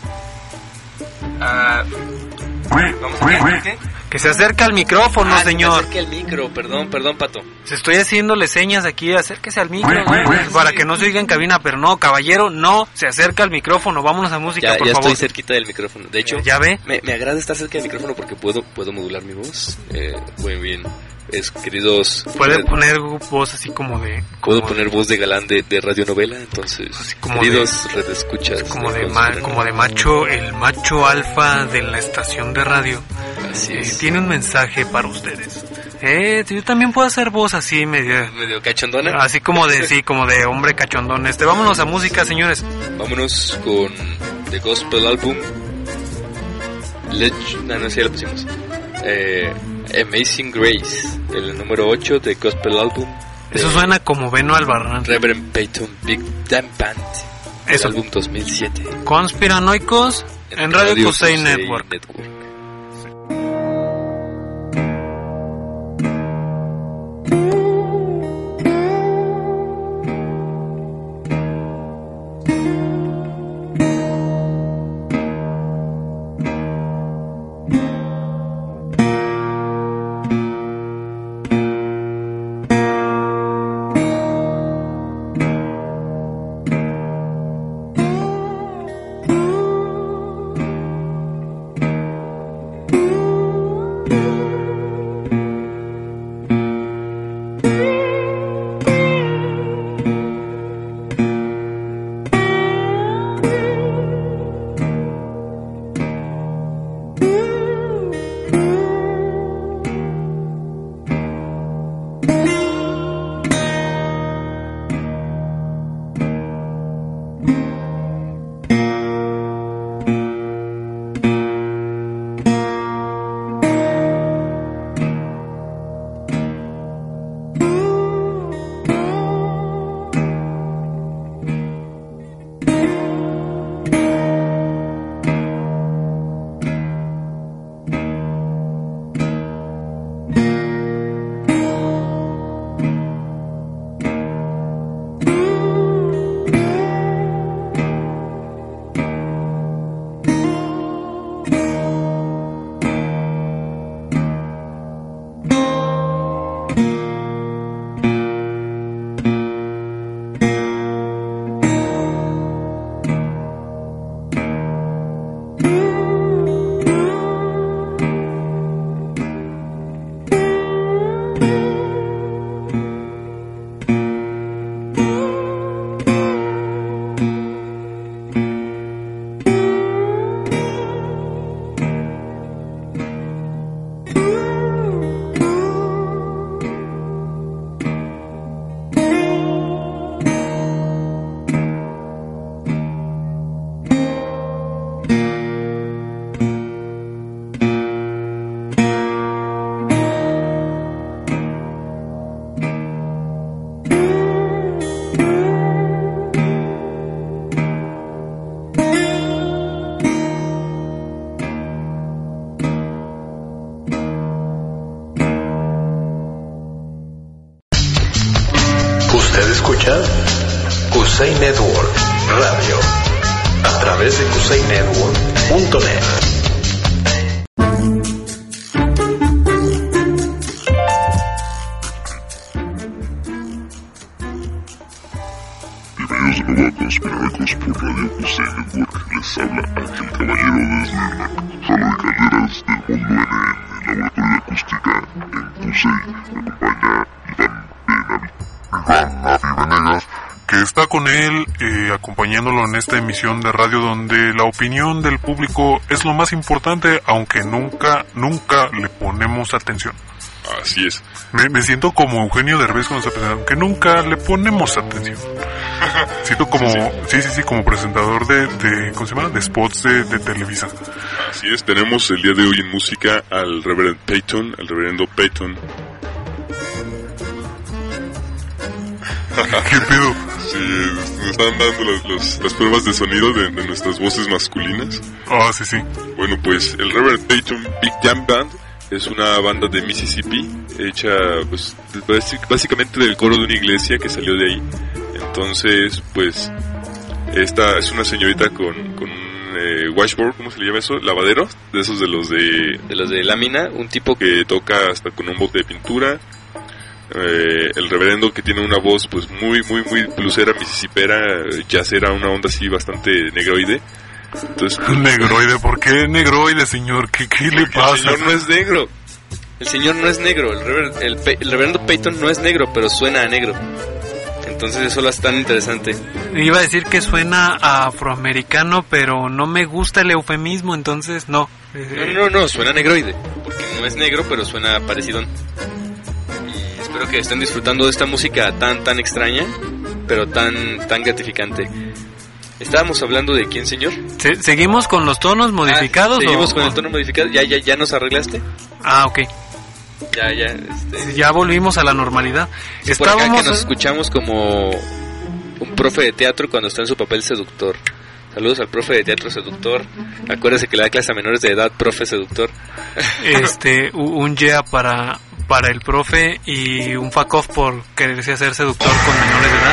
Vamos a ver, ¿qué? Que se acerque al micrófono, señor. Que se acerque al micro, perdón, Pato. Se estoy haciéndole señas aquí, acérquese al micro, para que no se oiga en cabina, pero no, caballero, no, se acerca al micrófono, vámonos a música, por favor. Ya estoy cerquita del micrófono, de hecho, ¿ya ve? Me agrada estar cerca del micrófono porque puedo modular mi voz, muy bien. Queridos... Puede poner voz así como de... Puedo poner voz de galán de radionovela, entonces... Queridos redescuchas... Como de macho, el macho alfa de la estación de radio. Así es. Tiene un mensaje para ustedes. Yo también puedo hacer voz así medio cachondona. Así como de hombre cachondón. Vámonos a música, señores. Vámonos con The Gospel Album. No, sí, lo pusimos. Amazing Grace, el número 8 de Gospel Album. Eso suena como Beno Albarrán. Reverend Peyton Big Damn Band. Eso. Álbum 2007. Conspiranoicos en Radio Cusey Network. Usted escucha Kusei Network Radio a través de kusainetwork.net. Bienvenidos de nuevo a Conspiranoicos por Radio Kusei Network. Les habla Ángel Caballero desde la sala de calderas del Mundo N en el Laboratorio de Acústica en Kusei. Me acompaña Iván Navi Venegas, que está con él acompañándolo en esta emisión de radio donde la opinión del público es lo más importante, aunque nunca le ponemos atención. Así es. Me siento como Eugenio Derbez cuando está pensando, aunque nunca le ponemos atención. Siento como, sí, como presentador de ¿cómo se llama? De spots de Televisa. Así es, tenemos el día de hoy en música al reverendo Peyton. ¿Qué pedo? Sí, nos están dando las pruebas de sonido de nuestras voces masculinas. Ah, sí. Bueno, pues el Reverend Peyton Big Jam Band es una banda de Mississippi hecha pues básicamente del coro de una iglesia que salió de ahí. Entonces, pues esta es una señorita con un washboard, ¿cómo se le llama eso? Lavadero, de esos de los de lámina, un tipo que toca hasta con un bote de pintura. El reverendo que tiene una voz pues muy bluesera, mississipera, jazzera, una onda así bastante negroide. Entonces, negroide, ¿por qué negroide, señor? ¿Qué le pasa? El señor no es negro. El reverendo Peyton no es negro, pero suena a negro. Entonces eso lo hace tan interesante. Iba a decir que suena a afroamericano, pero no me gusta el eufemismo, entonces no. No, suena negroide, porque no es negro, pero suena parecido. Espero que estén disfrutando de esta música tan extraña, pero tan gratificante. ¿Estábamos hablando de quién, señor? ¿Seguimos con los tonos modificados? ¿Seguimos con el tono modificado? ¿Ya nos arreglaste? Ah, ok. Ya volvimos a la normalidad. Sí, por acá que nos escuchamos como un profe de teatro cuando está en su papel seductor. Saludos al profe de teatro seductor. Acuérdese que le da clase a menores de edad, profe seductor. Un yeah para el profe y un fuck off por quererse hacer seductor con menores de edad.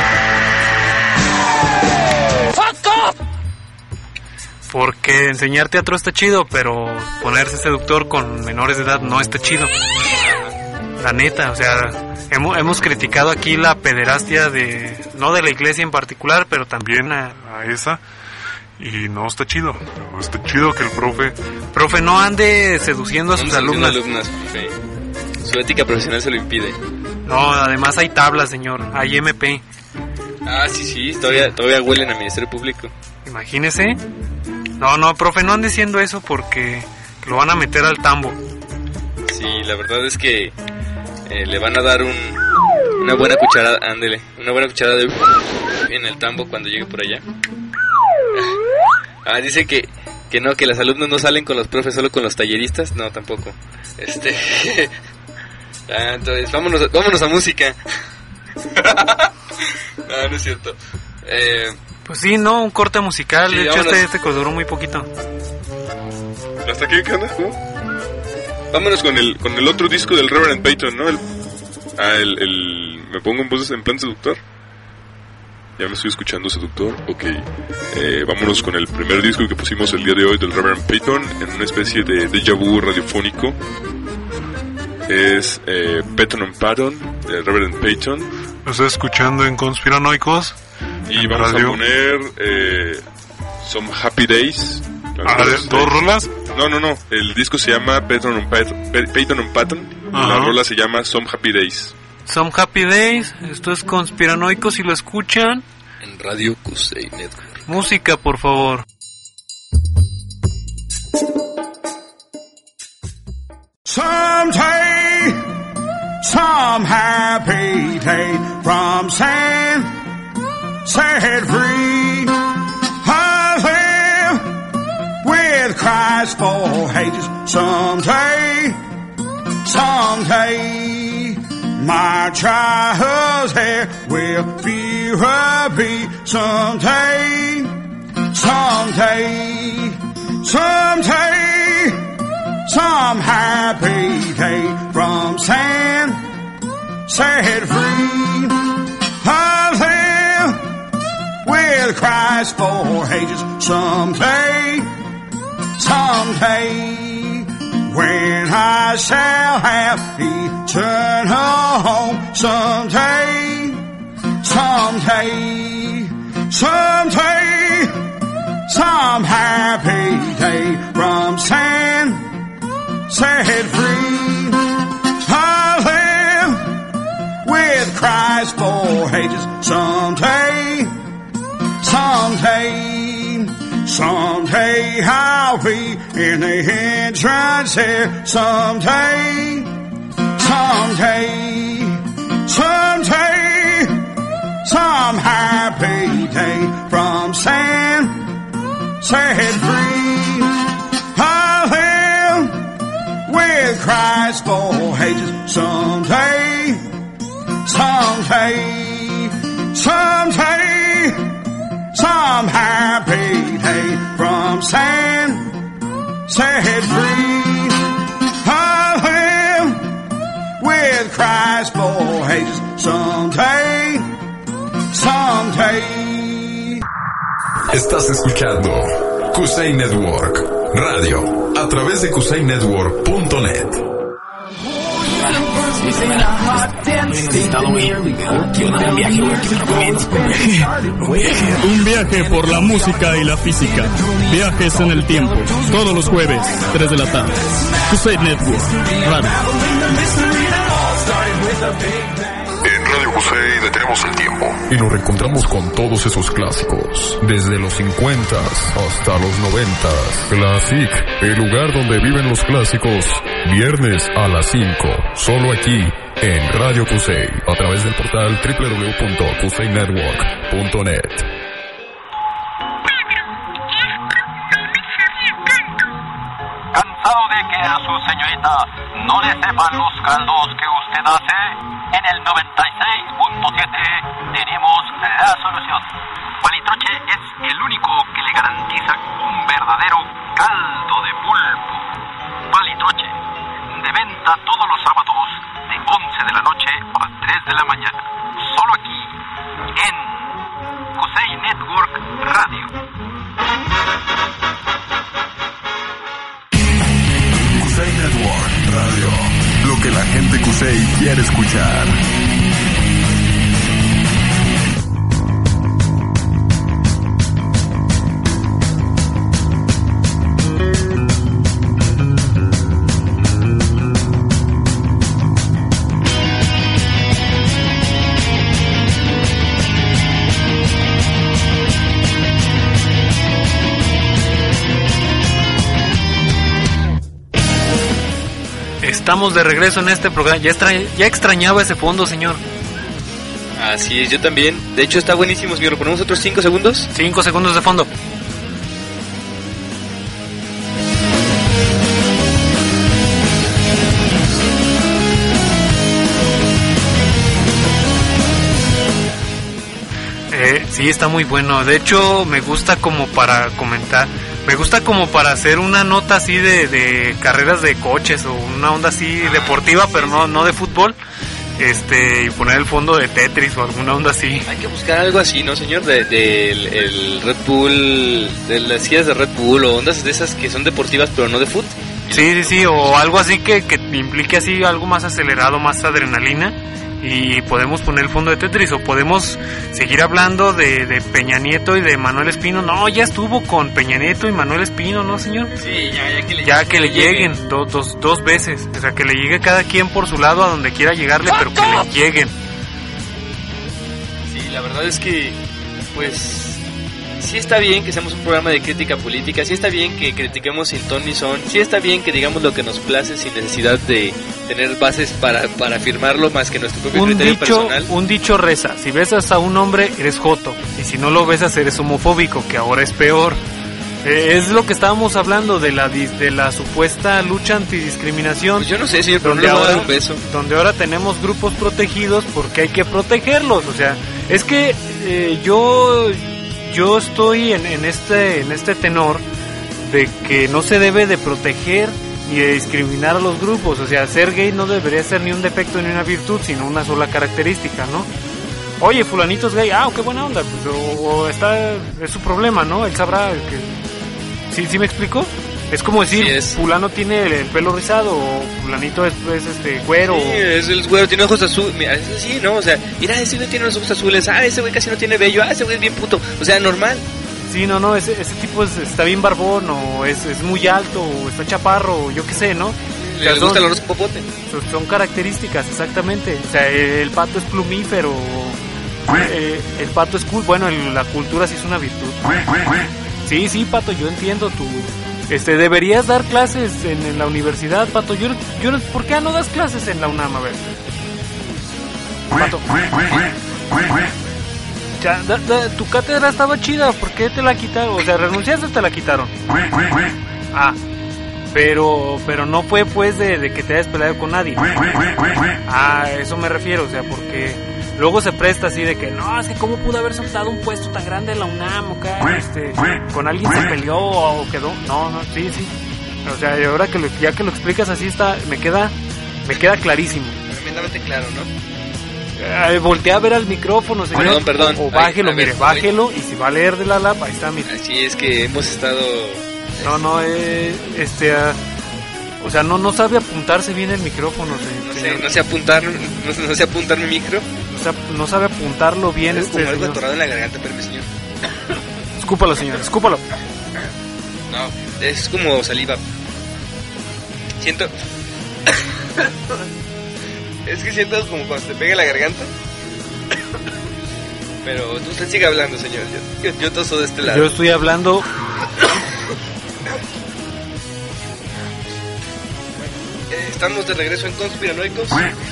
¡Fuck off! Porque enseñar teatro está chido, pero ponerse seductor con menores de edad no está chido. La neta, o sea, hemos criticado aquí la pederastia no de la iglesia en particular, pero también a esa. Y no está chido. No está chido que el profe no ande seduciendo a sus alumnas. Sí. Su ética profesional se lo impide. No, además hay tablas, señor. Hay MP. Ah, sí. Todavía huelen a Ministerio Público. Imagínese. No, profe, no ande diciendo eso porque lo van a meter al tambo. Sí, la verdad es que le van a dar una buena cucharada, ándele, una buena cucharada en el tambo cuando llegue por allá. Dice que no, que las alumnas no salen con los profes, solo con los talleristas. No, tampoco. Entonces, vámonos a música. No es cierto. Pues sí, no, un corte musical. Sí, de hecho, este duró muy poquito. ¿Hasta aquí qué onda? Vámonos con el otro disco del Reverend Peyton, ¿no? Me pongo en plan seductor. Ya me estoy escuchando seductor. Ok. Vámonos con el primer disco que pusimos el día de hoy del Reverend Peyton en una especie de déjà vu radiofónico. Es Peyton and Patton de Reverend Peyton. Lo estoy escuchando en Conspiranoicos. Y vamos a poner Some Happy Days. ¿Dos rolas? No. El disco se llama Peyton and Patton. La rola se llama Some Happy Days. Some Happy Days. Esto es Conspiranoicos y lo escuchan en Radio Kusei Network. Música, por favor. Someday, some happy day from sand set free. I live with Christ for ages. Someday, my child's hair will be happy. Someday, some happy day from sand set free. with Christ for ages. Someday, when I shall have eternal home. Someday, some happy day from sin set free. I'll live with Christ for ages. Someday I'll be in the entrance here. Someday, some happy day from sin set free. I'll live with Christ for ages. Someday, some happy day from sin set free. I'll live with Christ for ages. Someday. Estás escuchando Kusei Network Radio a través de kusainetwork.net. Un viaje por la música y la física. Viajes en el tiempo. Todos los jueves, 3 de la tarde. Kusei Network Radio. En Radio Kusei detenemos el tiempo y nos reencontramos con todos esos clásicos, desde los 50s hasta los 90s. Classic, el lugar donde viven los clásicos, viernes a las 5, solo aquí en Radio Kusei, a través del portal www.kusainetwork.net. ¿Cansado de que a su señorita no le sepan los caldos que usted hace? En el 96.7 tenemos la solución. Palitroche es el único que le garantiza un verdadero caldo de pulpo. Palitroche, de venta todos los sábados de 11 de la noche a 3 de la mañana. Solo aquí, en Kusei Network Radio. Kusei Network Radio. Lo que la gente Kusei quiere escuchar. Estamos de regreso en este programa. Ya extrañaba ese fondo, señor. Así es, yo también. De hecho está buenísimo, señor. ¿Lo ponemos otros 5 segundos? 5 segundos de fondo. Sí, está muy bueno. De hecho, me gusta como para comentar. Me gusta como para hacer una nota así de carreras de coches o una onda así deportiva, pero no de fútbol. Y poner el fondo de Tetris o alguna onda así. Hay que buscar algo así, ¿no, señor? El Red Bull, de las sillas de Red Bull o ondas de esas que son deportivas pero no de fútbol. Sí, o algo así que implique así algo más acelerado, más adrenalina. Y podemos poner el fondo de Tetris o podemos seguir hablando de Peña Nieto y de Manuel Espino. No, ya estuvo con Peña Nieto y Manuel Espino, ¿no, señor? Sí, ya que le lleguen dos veces. O sea, que le llegue cada quien por su lado a donde quiera llegarle, pero que le lleguen. Sí, la verdad es que, pues, sí está bien que seamos un programa de crítica política, sí está bien que critiquemos sin ton ni son, sí está bien que digamos lo que nos place sin necesidad de tener bases para afirmarlo más que nuestro propio criterio personal. Un dicho reza: si besas a un hombre eres joto, y si no lo besas eres homofóbico, que ahora es peor. Es lo que estábamos hablando de la supuesta lucha antidiscriminación. Pues yo no sé, señor, pero no le voy a dar un beso. Donde ahora tenemos grupos protegidos porque hay que protegerlos. O sea, es que yo estoy en este tenor de que no se debe de proteger ni de discriminar a los grupos. O sea, ser gay no debería ser ni un defecto ni una virtud, sino una sola característica, ¿no? oye, fulanito es gay, qué buena onda, pues, o es su problema, ¿no? Él sabrá que... ¿Sí me explico? Es como decir, fulano tiene el pelo rizado, o fulanito es güero. Sí, es el güero, tiene ojos azules. Mira, es así, ¿no? O sea, mira, ese güey tiene los ojos azules. Ese güey casi no tiene vello. Ese güey es bien puto. O sea, normal. Sí, no, ese tipo está bien barbón, o es muy alto, o está chaparro, o yo qué sé, ¿no? Le gusta el horóscopo popote. Son características, exactamente. O sea, el pato es plumífero, el pato es cool. Bueno, la cultura sí es una virtud. Sí, Pato, yo entiendo tu... deberías dar clases en la universidad, Pato. Yo ¿por qué no das clases en la UNAM? A ver, Pato. Ya, tu cátedra estaba chida, ¿por qué te la quitaron? O sea, renunciaste, te la quitaron. Pero no fue pues de que te hayas peleado con nadie. A eso me refiero, o sea, porque luego se presta así de que no, es que cómo pudo haber soltado un puesto tan grande en la UNAM, o con alguien se peleó o quedó. No, sí. O sea, y ahora ya que lo explicas así me queda clarísimo. Tremendamente claro, ¿no? Voltea a ver al micrófono, señor. Perdón. O bájelo, bájelo, y si va a leer de la lapa, ahí está, mire. Así es que hemos estado... o sea, no sabe apuntarse bien el micrófono, no sé apuntar mi micro. No sabe apuntarlo bien. Es como algo atorado en la garganta, pero señor. Escúpalo, señor, escúpalo. No, es como saliva. Siento como cuando se te pega la garganta. Pero usted sigue hablando, señor. Yo toso de este lado. Yo estoy hablando. Estamos de regreso en Conspiranoicos.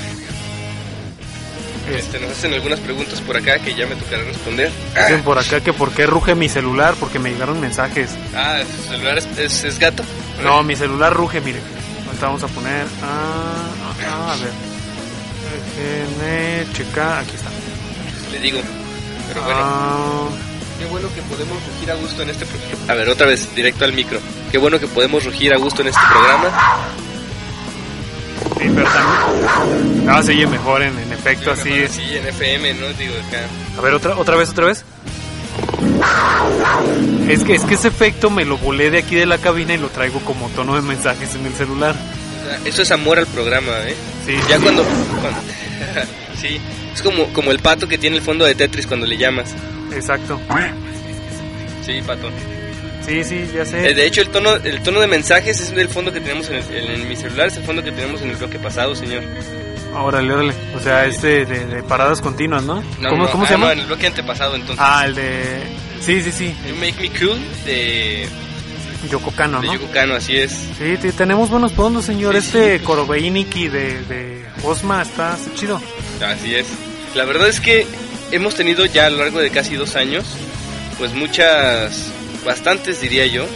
Nos hacen algunas preguntas por acá que ya me tocará responder. Dicen por acá que por qué ruge mi celular, porque me llegaron mensajes. ¿Su celular es gato? No, mi celular ruge, mire. Ahorita vamos a poner... a ver. Déjenme checar, aquí está. Le digo, pero bueno. Qué bueno que podemos rugir a gusto en este programa. A ver, otra vez, directo al micro. Qué bueno que podemos rugir a gusto en este programa. Sí, pero también... se oye mejor en efecto, así. Sí, en FM, ¿no? Digo, acá. A ver, otra vez. Es que ese efecto me lo volé de aquí de la cabina y lo traigo como tono de mensajes en el celular. O sea, eso es amor al programa, ¿eh? Sí. Ya cuando sí, es como el pato que tiene el fondo de Tetris cuando le llamas. Exacto. Sí, pato. Sí, ya sé. De hecho, el tono de mensajes es el fondo que tenemos en mi celular, es el fondo que tenemos en el bloque pasado, señor. Órale. O sea, de paradas continuas, ¿no? ¿Cómo se llama? No, en el bloque antepasado, entonces. El de... Sí. You Make Me Cool, de... Yoko Kanno, ¿no? De Yoko Kanno, así es. Sí, tenemos buenos fondos, señor. Sí. Korobeiniki de Osma está chido. Así es. La verdad es que hemos tenido ya a lo largo de casi 2 años, pues bastantes diría yo,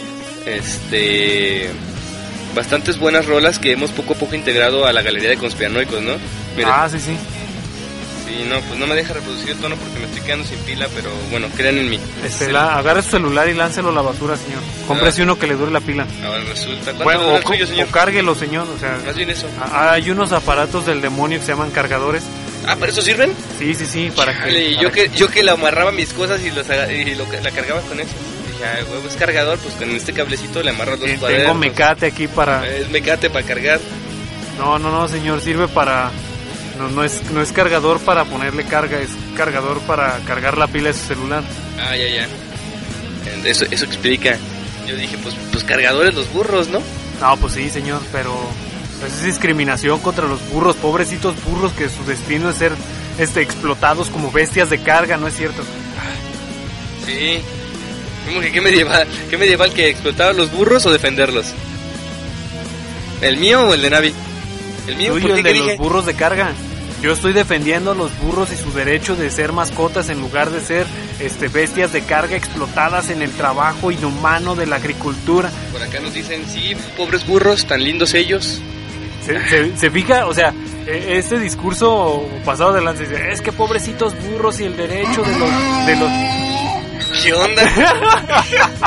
bastantes buenas rolas que hemos poco a poco integrado a la galería de Conspiranoicos, ¿no? Mira. Sí. Sí, no, pues no me deja reproducir el tono porque me estoy quedando sin pila, pero bueno, crean en mí. Agarre su celular y láncelo a la basura, señor. Cómprese uno que le dure la pila. Ahora resulta. ¿Cuánto dura el suyo, señor? O cárguelo, señor, o sea... Más bien eso. Hay unos aparatos del demonio que se llaman cargadores. ¿Para eso sirven? Sí, para que... Yo que le amarraba mis cosas y la cargaba con eso. Dije, huevo, es cargador, pues con este cablecito le amarro los cuadernos. Tengo mecate aquí para... Es mecate para cargar. No, señor, sirve para... No es cargador para ponerle carga, es cargador para cargar la pila de su celular. Ya. Eso explica. Yo dije, pues cargadores los burros, ¿no? No, pues sí, señor, pero es discriminación contra los burros, pobrecitos burros que su destino es ser explotados como bestias de carga, ¿no es cierto? Sí. ¿Cómo que qué medieval que explotaba a los burros o defenderlos? ¿El mío o el de Navi? El mío, el de los burros de carga. Yo estoy defendiendo a los burros y su derecho de ser mascotas en lugar de ser bestias de carga explotadas en el trabajo inhumano de la agricultura. Por acá nos dicen, sí, pobres burros, tan lindos ellos. Se fija, o sea, este discurso pasado de lanza dice, es que pobrecitos burros y el derecho de los... ¿Qué onda?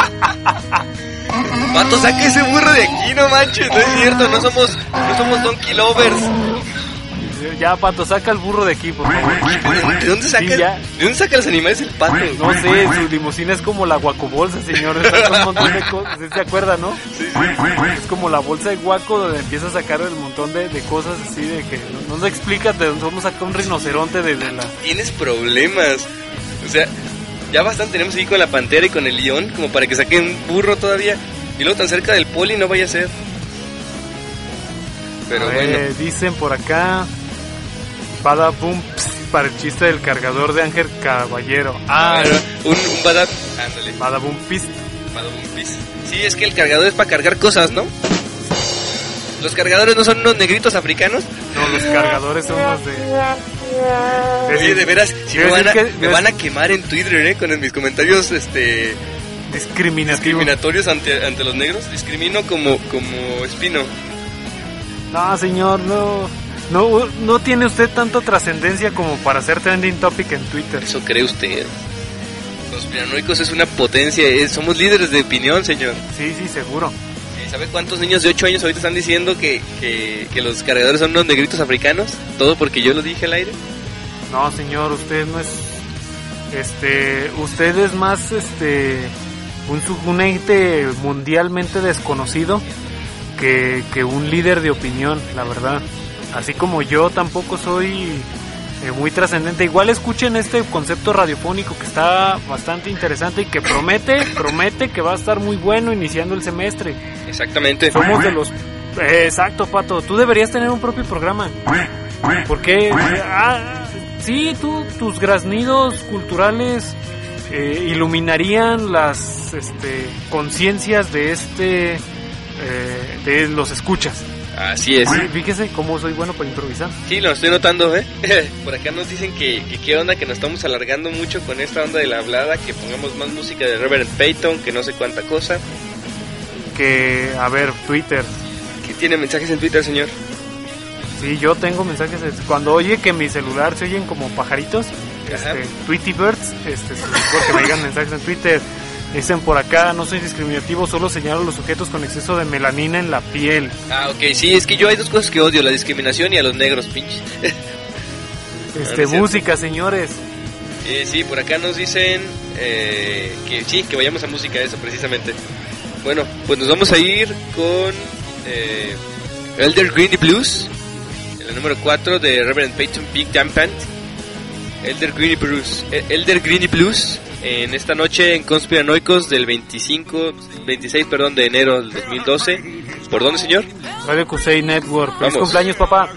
Vato, saca ese burro de aquí, no manches, no es cierto, no somos donkey lovers. Ya, Pato, saca el burro de aquí, por favor. ¿De dónde saca los animales el pato? No sé, su limusina es como la guacobolsa, señor. Saca un montón de cosas, ¿se acuerda, no? Sí. Es como la bolsa de guaco donde empieza a sacar el montón de cosas así de que no se explica de dónde vamos a sacar un rinoceronte desde la... Tienes problemas. O sea, ya bastante tenemos aquí con la pantera y con el león como para que saquen un burro todavía. Y luego tan cerca del poli no vaya a ser. Pero bueno. Dicen por acá... Bada boom para el chiste del cargador de Ángel Caballero. Un bada... Ándale. Bada boom pis. Sí, es que el cargador es para cargar cosas, ¿no? ¿Los cargadores no son unos negritos africanos? No, los cargadores son los de... Oye, de veras, si me van a quemar en Twitter, con mis comentarios discriminatorios ante los negros. Discrimino como Espino. No, señor, no tiene usted tanta trascendencia como para ser trending topic en Twitter. Eso cree usted. Los piranoicos es una potencia, somos líderes de opinión, señor. Sí, seguro. ¿Sabe cuántos niños de 8 años ahorita están diciendo que los cargadores son unos negritos africanos? ¿Todo porque yo lo dije al aire? No, señor, usted no es... usted es más un ente mundialmente desconocido que un líder de opinión, la verdad. Así como yo tampoco soy muy trascendente. Igual escuchen este concepto radiofónico que está bastante interesante y que promete que va a estar muy bueno iniciando el semestre. Exactamente. Somos de los... Exacto, Pato. Tú deberías tener un propio programa. Porque... sí, tus graznidos culturales iluminarían las conciencias de de los escuchas. Así es. Fíjese cómo soy bueno para improvisar. Sí, lo estoy notando, Por acá nos dicen que qué onda, que nos estamos alargando mucho con esta onda de la hablada, que pongamos más música de Reverend Peyton, que no sé cuánta cosa. Que, a ver, Twitter. ¿Qué tiene mensajes en Twitter, señor? Sí, yo tengo mensajes. Cuando oye que mi celular se oyen como pajaritos, Tweety Birds, porque me digan mensajes en Twitter. Dicen por acá, no soy discriminativo, solo señalo a los sujetos con exceso de melanina en la piel. Ok, sí, es que yo hay dos cosas que odio, la discriminación y a los negros, pinches. Música, señores. Sí, por acá nos dicen que vayamos a música, eso precisamente. Bueno, pues nos vamos a ir con Elder Greeny Blues, el número 4 de Reverend Peyton Big Jam Band. Elder Greeny Blues. En esta noche en Conspiranoicos del 26 de enero del 2012. ¿Por dónde, señor? Radio Cusey Network. Feliz cumpleaños, papá.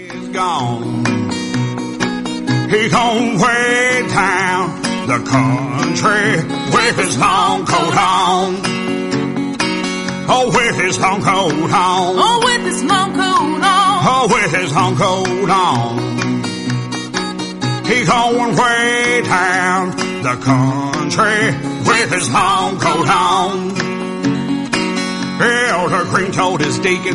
He's on way down the country with his long coat on. Oh, with his long coat on. Oh, with his long coat on. Oh, with his long coat on. He's going way down the country with his long coat on. Elder Green told his deacon,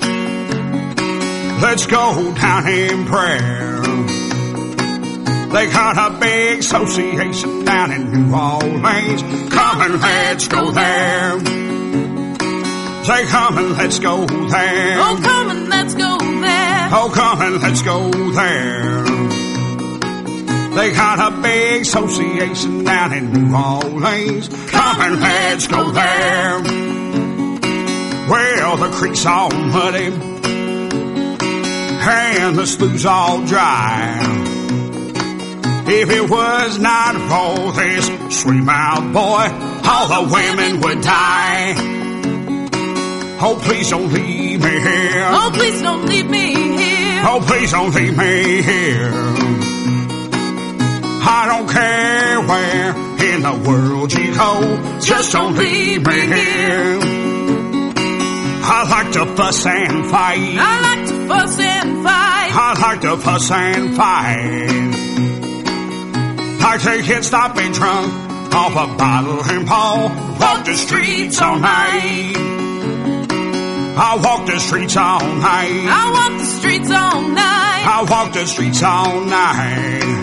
let's go down in prayer. They got a big association down in New Orleans. Come and let's go there. Say come and let's go there. Oh, come and let's go there. Oh, come and let's go there. They got a big association down in New Orleans. Come and let's go there. Well, the creek's all muddy and the slough's all dry. If it was not for this sweet-mouthed boy, all the women would die. Oh, please don't leave me here. Oh, please don't leave me here. Oh, please don't leave me here. I don't care where in the world you go, just don't leave me here. I like to fuss and fight. I like to fuss and fight. I like to fuss and fight. I take it, stop and drunk off a bottle and Paul. Walk the streets all night. I walk the streets all night. I walk the streets all night. I walk the streets all night.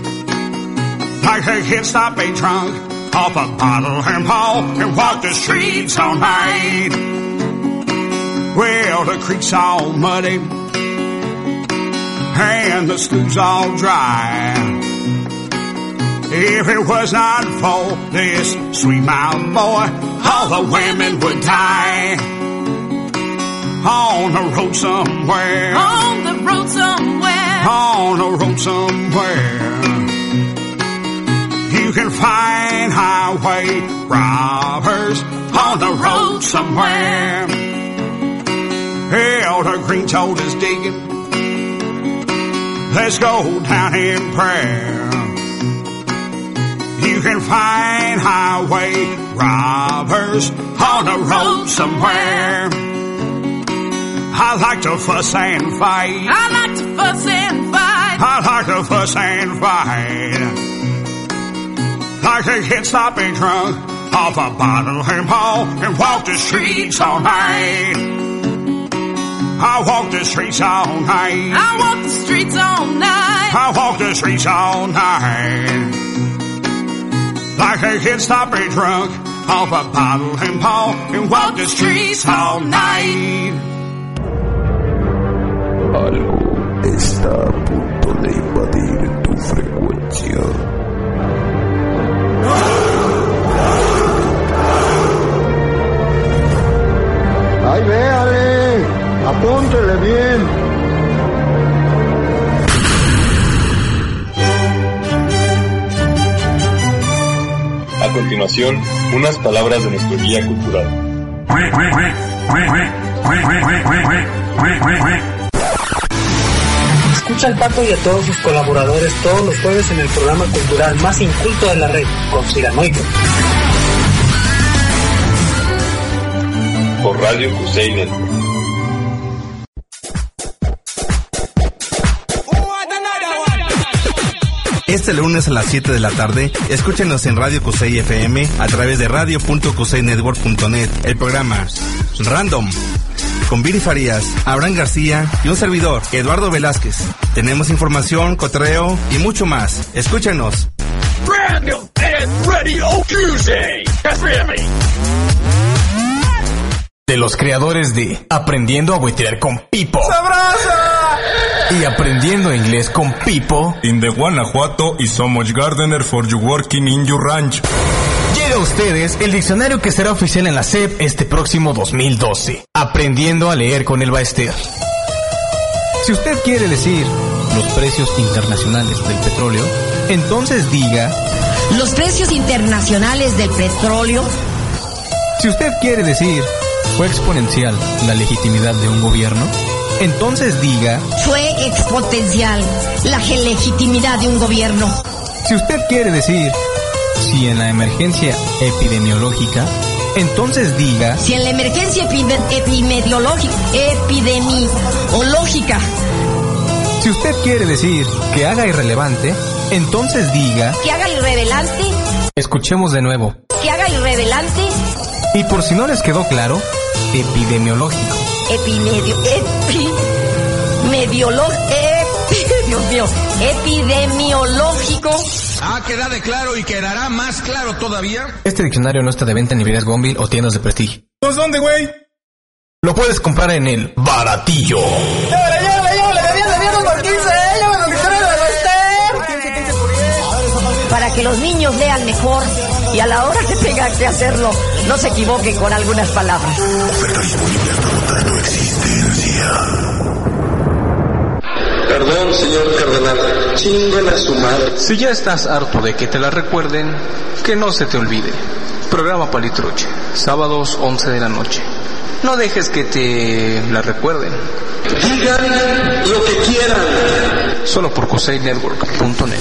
I take it, stop and drunk off a bottle and Paul and walk the streets all night. Well, the creek's all muddy and the stew's all dry. If it was not for this sweet mouth boy, all the women would die. On the road somewhere, On the road somewhere, on the road somewhere, you can find highway robbers on the road somewhere. Elder Green told us digging, let's go down in prayer. You can find highway robbers on the road somewhere. I like to fuss and fight. I like to fuss and fight. I like to fuss and fight. Like to get sloppy drunk off a bottle and ball and walk the streets all night. I walk the streets all night. I walk the streets all night. I walk the streets all night. Like to get sloppy drunk off a bottle and ball and walk the streets all night. Algo está a punto de invadir tu frecuencia. ¡Ay, véale! ¡Apúntele bien! A continuación, unas palabras de nuestro guía cultural. Escucha al Pato y a todos sus colaboradores todos los jueves en el programa cultural más inculto de la red, Conspiranoico. Por Radio Cusey Network. Este lunes a las 7 de la tarde, escúchenos en Radio Cusey FM a través de radio.cuseynetwork.net. El programa Random, con Viri Farías, Abraham García y un servidor, Eduardo Velázquez. Tenemos información, cotorreo y mucho más. Escúchenos. Random and Radio Cusey FM. De los creadores de Aprendiendo a Buitrear con Pipo. ¡Sabrosa! Y Aprendiendo Inglés con Pipo. In the Guanajuato y so much gardener for you working in your ranch. Llega a ustedes el diccionario que será oficial en la SEP este próximo 2012. Aprendiendo a leer con el Baester. Si usted quiere decir los precios internacionales del petróleo, entonces diga los precios internacionales del petróleo. Si usted quiere decir fue exponencial la legitimidad de un gobierno, entonces diga fue exponencial la legitimidad de un gobierno. Si usted quiere decir si en la emergencia epidemiológica, entonces diga si en la emergencia epidemiológica. Si usted quiere decir que haga irrelevante, entonces diga que haga irrelevante. Escuchemos de nuevo. Que haga irrelevante. Y por si no les quedó claro, epidemiológico. Epidemiológico. Ah, queda de claro y quedará más claro todavía. Este diccionario no está de venta en librerías Gonville o tiendas de prestigio. ¿Pues dónde, güey? Lo puedes comprar en el Baratillo. Llévale, debiendo por 15, llévale el diccionario de Baester. Para que los niños lean mejor y a la hora que tengan que hacerlo, no se equivoquen con algunas palabras. Oferta disponible hasta agotar tu existencia. Perdón, señor cardenal, chinguen a su madre. Si ya estás harto de que te la recuerden, que no se te olvide. Programa Palitruche, sábados 11 de la noche. No dejes que te la recuerden. Digan lo que quieran. Solo por CuseyNetwork.net.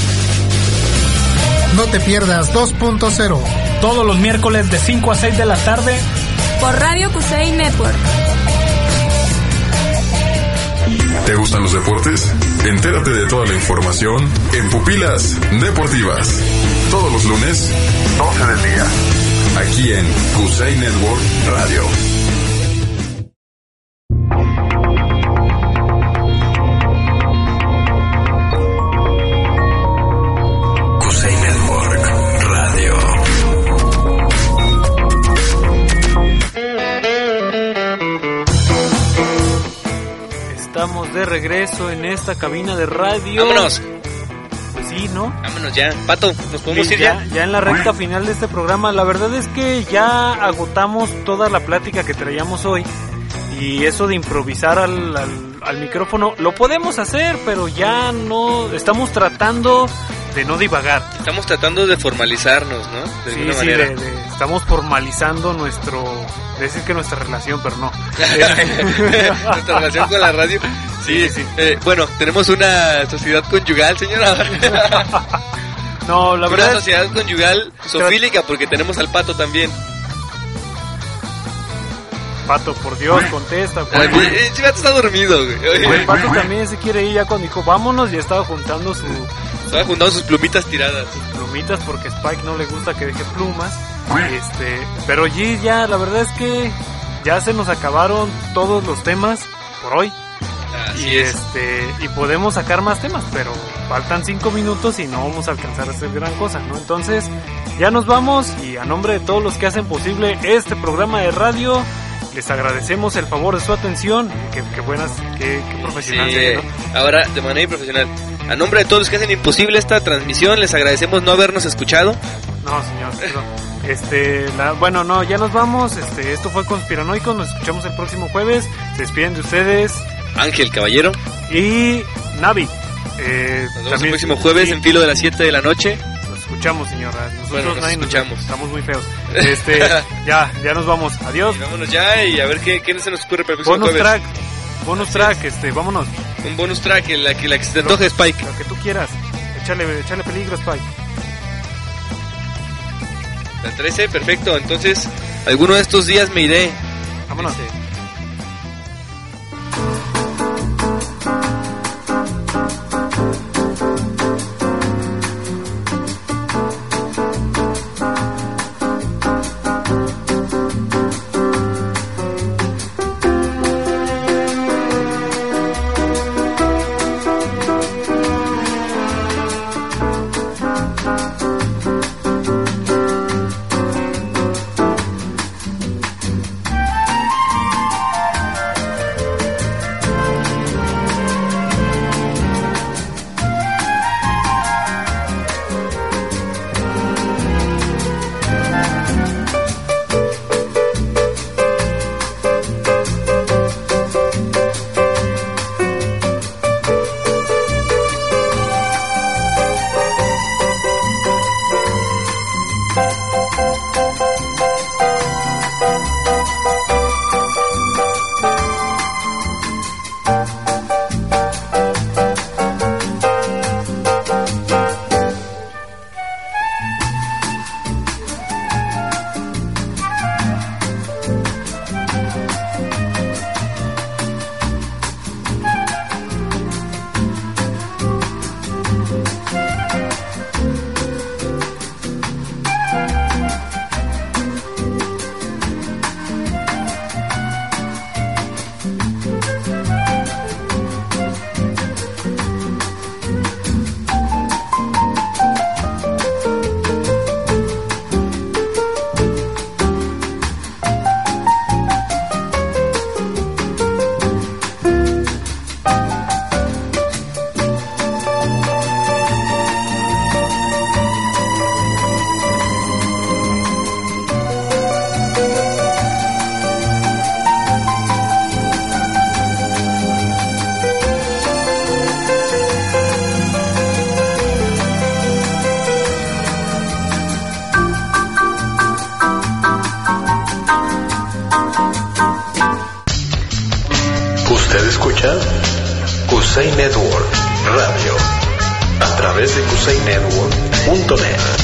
No te pierdas 2.0. Todos los miércoles de 5 a 6 de la tarde. Por Radio Cusey Network. ¿Te gustan los deportes? Entérate de toda la información en Pupilas Deportivas. Todos los lunes, 12 del día. Aquí en Cusey Network Radio. Cusey Network Radio. Estamos de regreso en esta cabina de radio. ¡Vámonos! Pues sí, ¿no? Vámonos ya. Pato, ¿nos podemos ir ya? Ya en la recta final de este programa. La verdad es que ya agotamos toda la plática que traíamos hoy. Y eso de improvisar al micrófono, lo podemos hacer, pero ya no... Estamos tratando de no divagar. Estamos tratando de formalizarnos, ¿no? De alguna manera. Estamos formalizando decir que nuestra relación, pero no. Nuestra relación con la radio. Sí. Bueno, tenemos una sociedad conyugal, señora. No, la verdad. Una sociedad conyugal sofílica, porque tenemos al Pato también. Pato, por Dios, contesta. El Pato está dormido, güey. El Pato también se quiere ir, ya cuando dijo vámonos, ya estaba juntando sus plumitas tiradas. Sus plumitas, porque a Spike no le gusta que deje plumas. Pero G, ya, la verdad es que ya se nos acabaron todos los temas por hoy. Así es. Y podemos sacar más temas, pero faltan 5 minutos y no vamos a alcanzar a hacer gran cosa, ¿no? Entonces, ya nos vamos, y a nombre de todos los que hacen posible este programa de radio, les agradecemos el favor de su atención. Qué profesional. Sí, ¿no? Ahora, de manera profesional, a nombre de todos los que hacen imposible esta transmisión, les agradecemos no habernos escuchado. No, señor, bueno, no, ya nos vamos. Esto fue Conspiranoico. Nos escuchamos el próximo jueves. Se despiden de ustedes Ángel Caballero y Navi. Nos vemos el próximo jueves en filo de las 7 de la noche. Nos escuchamos, señora. Nosotros nos escuchamos. Estamos muy feos. ya nos vamos. Adiós. Y vámonos ya, y a ver qué se nos ocurre para el próximo jueves. Bonus track, vámonos. Un bonus track, la que se te antoje, Spike. Lo que tú quieras. Échale peligro, Spike. La 13, perfecto. Entonces, alguno de estos días me iré. Vámonos. Kusei Network Radio a través de kusainetwork.net.